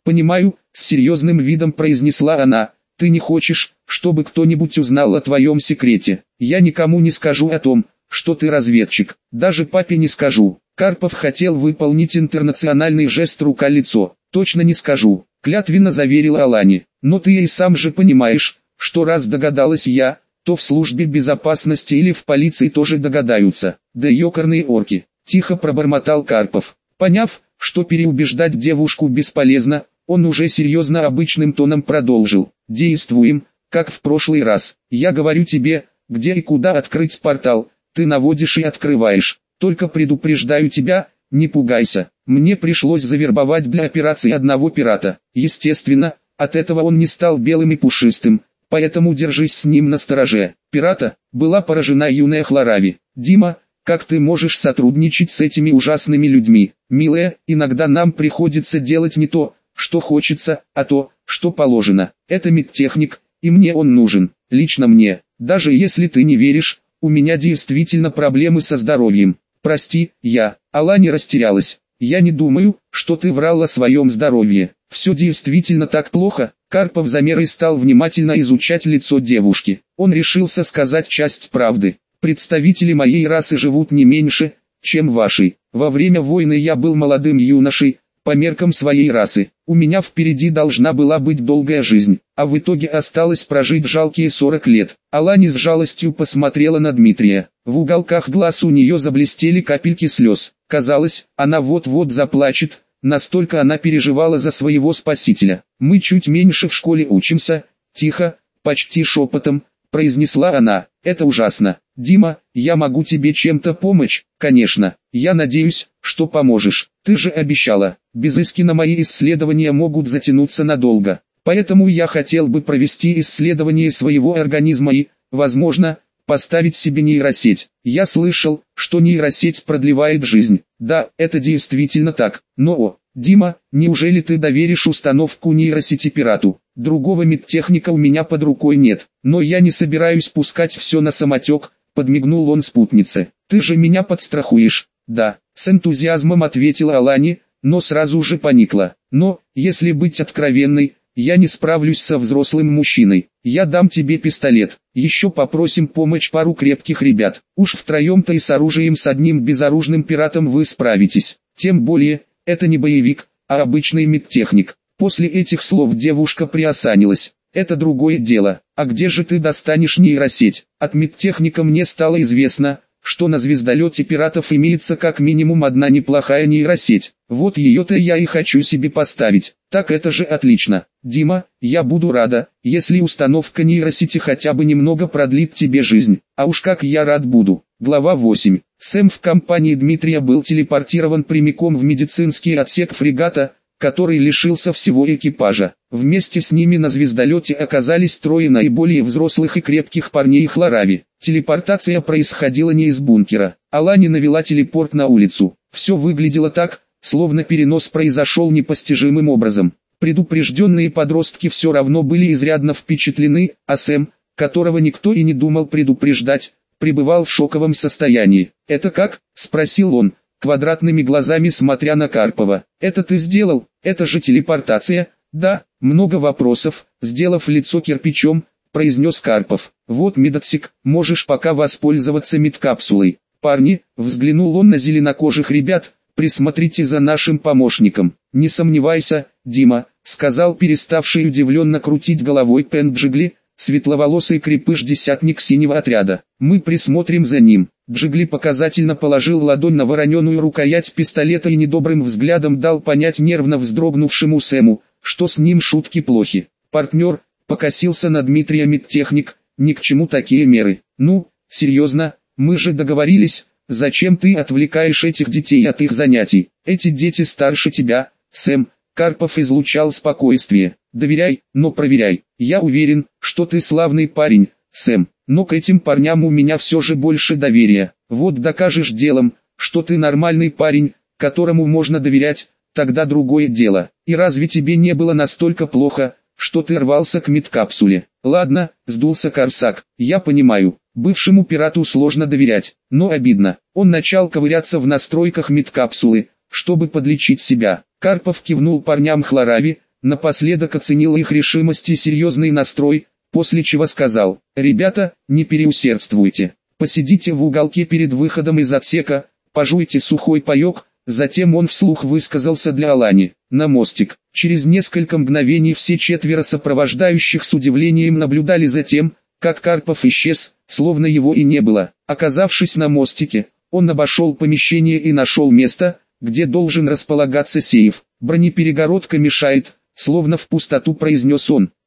«Понимаю», — с серьезным видом произнесла она, — «ты не хочешь, чтобы кто-нибудь узнал о твоем секрете. Я никому не скажу о том, что ты разведчик, даже папе не скажу». Карпов хотел выполнить интернациональный жест рука-лицо. «Точно не скажу», — клятвенно заверила Алани. «Но ты и сам же понимаешь, что раз догадалась я, то в службе безопасности или в полиции тоже догадаются. Да ёкарные орки», — тихо пробормотал Карпов. Поняв, что переубеждать девушку бесполезно, он уже серьезно обычным тоном продолжил. «Действуем, как в прошлый раз. Я говорю тебе, где и куда открыть портал, ты наводишь и открываешь. Только предупреждаю тебя, не пугайся. Мне пришлось завербовать для операции одного пирата. Естественно, от этого он не стал белым и пушистым, поэтому держись с ним настороже». «Пирата?» — была поражена юная Хлорави. «Дима, как ты можешь сотрудничать с этими ужасными людьми? Милая, иногда нам приходится делать не то, что хочется, а то, что положено. Это медтехник, и мне он нужен. Лично мне. Даже если ты не веришь, у меня действительно проблемы со здоровьем. Прости, я». Алани растерялась. «Я не думаю, что ты врал о своем здоровье. Все действительно так плохо». Карпов замер и стал внимательно изучать лицо девушки. Он решился сказать часть правды. «Представители моей расы живут не меньше, чем вашей. Во время войны я был молодым юношей, по меркам своей расы. У меня впереди должна была быть долгая жизнь, а в итоге осталось прожить жалкие сорок лет». Алани с жалостью посмотрела на Дмитрия. В уголках глаз у нее заблестели капельки слез. Казалось, она вот-вот заплачет, настолько она переживала за своего спасителя. «Мы чуть меньше в школе учимся», — тихо, почти шепотом, произнесла она. «Это ужасно. Дима, я могу тебе чем-то помочь?» «Конечно. Я надеюсь, что поможешь. Ты же обещала. Без Искина мои исследования могут затянуться надолго. Поэтому я хотел бы провести исследование своего организма и, возможно, поставить себе нейросеть. Я слышал, что нейросеть продлевает жизнь. Да, это действительно так. Но, Дима, неужели ты доверишь установку нейросети пирату? Другого медтехника у меня под рукой нет. Но я не собираюсь пускать все на самотек», — подмигнул он спутнице. «Ты же меня подстрахуешь?» «Да», — с энтузиазмом ответила Алани, но сразу же поникла. «Но, если быть откровенной, я не справлюсь со взрослым мужчиной. Я дам тебе пистолет. Еще попросим помощь пару крепких ребят. Уж втроем-то и с оружием с одним безоружным пиратом вы справитесь. Тем более, это не боевик, а обычный медтехник». После этих слов девушка приосанилась. «Это другое дело. А где же ты достанешь нейросеть?» «От медтехника мне стало известно, что на звездолете пиратов имеется как минимум одна неплохая нейросеть. Вот ее-то я и хочу себе поставить». «Так это же отлично. Дима, я буду рада, если установка нейросети хотя бы немного продлит тебе жизнь. А уж как я рад буду». Глава восемь. Сэм в компании Дмитрия был телепортирован прямиком в медицинский отсек фрегата, который лишился всего экипажа. Вместе с ними на звездолете оказались трое наиболее взрослых и крепких парней Хлорави. Телепортация происходила не из бункера. Алани навела телепорт на улицу. Все выглядело так, словно перенос произошел непостижимым образом. Предупрежденные подростки все равно были изрядно впечатлены, а Сэм, которого никто и не думал предупреждать, пребывал в шоковом состоянии. «Это как?» – спросил он, квадратными глазами смотря на Карпова. «Это ты сделал? Это же телепортация?» «Да, много вопросов», – сделав лицо кирпичом, произнес Карпов. «Вот медотсек, можешь пока воспользоваться медкапсулой». «Парни», – взглянул он на зеленокожих ребят, – «присмотрите за нашим помощником». «Не сомневайся, Дима», – сказал переставший удивленно крутить головой Пен Джигли, светловолосый крепыш-десятник синего отряда. «Мы присмотрим за ним». Джигли показательно положил ладонь на вороненую рукоять пистолета и недобрым взглядом дал понять нервно вздрогнувшему Сэму, что с ним шутки плохи. Партнер, покосился на Дмитрия медтехник, ни к чему такие меры. «Ну, серьезно, мы же договорились, зачем ты отвлекаешь этих детей от их занятий? Эти дети старше тебя, Сэм». Карпов излучал спокойствие. «Доверяй, но проверяй. Я уверен, что ты славный парень, Сэм, но к этим парням у меня все же больше доверия. Вот докажешь делом, что ты нормальный парень, которому можно доверять, тогда другое дело. И разве тебе не было настолько плохо, что ты рвался к медкапсуле?» «Ладно», — сдулся Корсак, — «я понимаю, бывшему пирату сложно доверять, но обидно». Он начал ковыряться в настройках медкапсулы, чтобы подлечить себя. Карпов кивнул парням Хлорави, Напоследок оценил их решимость и серьезный настрой, после чего сказал: «Ребята, не переусердствуйте. Посидите в уголке перед выходом из отсека, пожуйте сухой паек». Затем он вслух высказался для Алани: «На мостик». Через несколько мгновений все четверо сопровождающих с удивлением наблюдали за тем, как Карпов исчез, словно его и не было. Оказавшись на мостике, он обошел помещение и нашел место, где должен располагаться сейф. «Бронеперегородка мешает», словно в пустоту произнес он.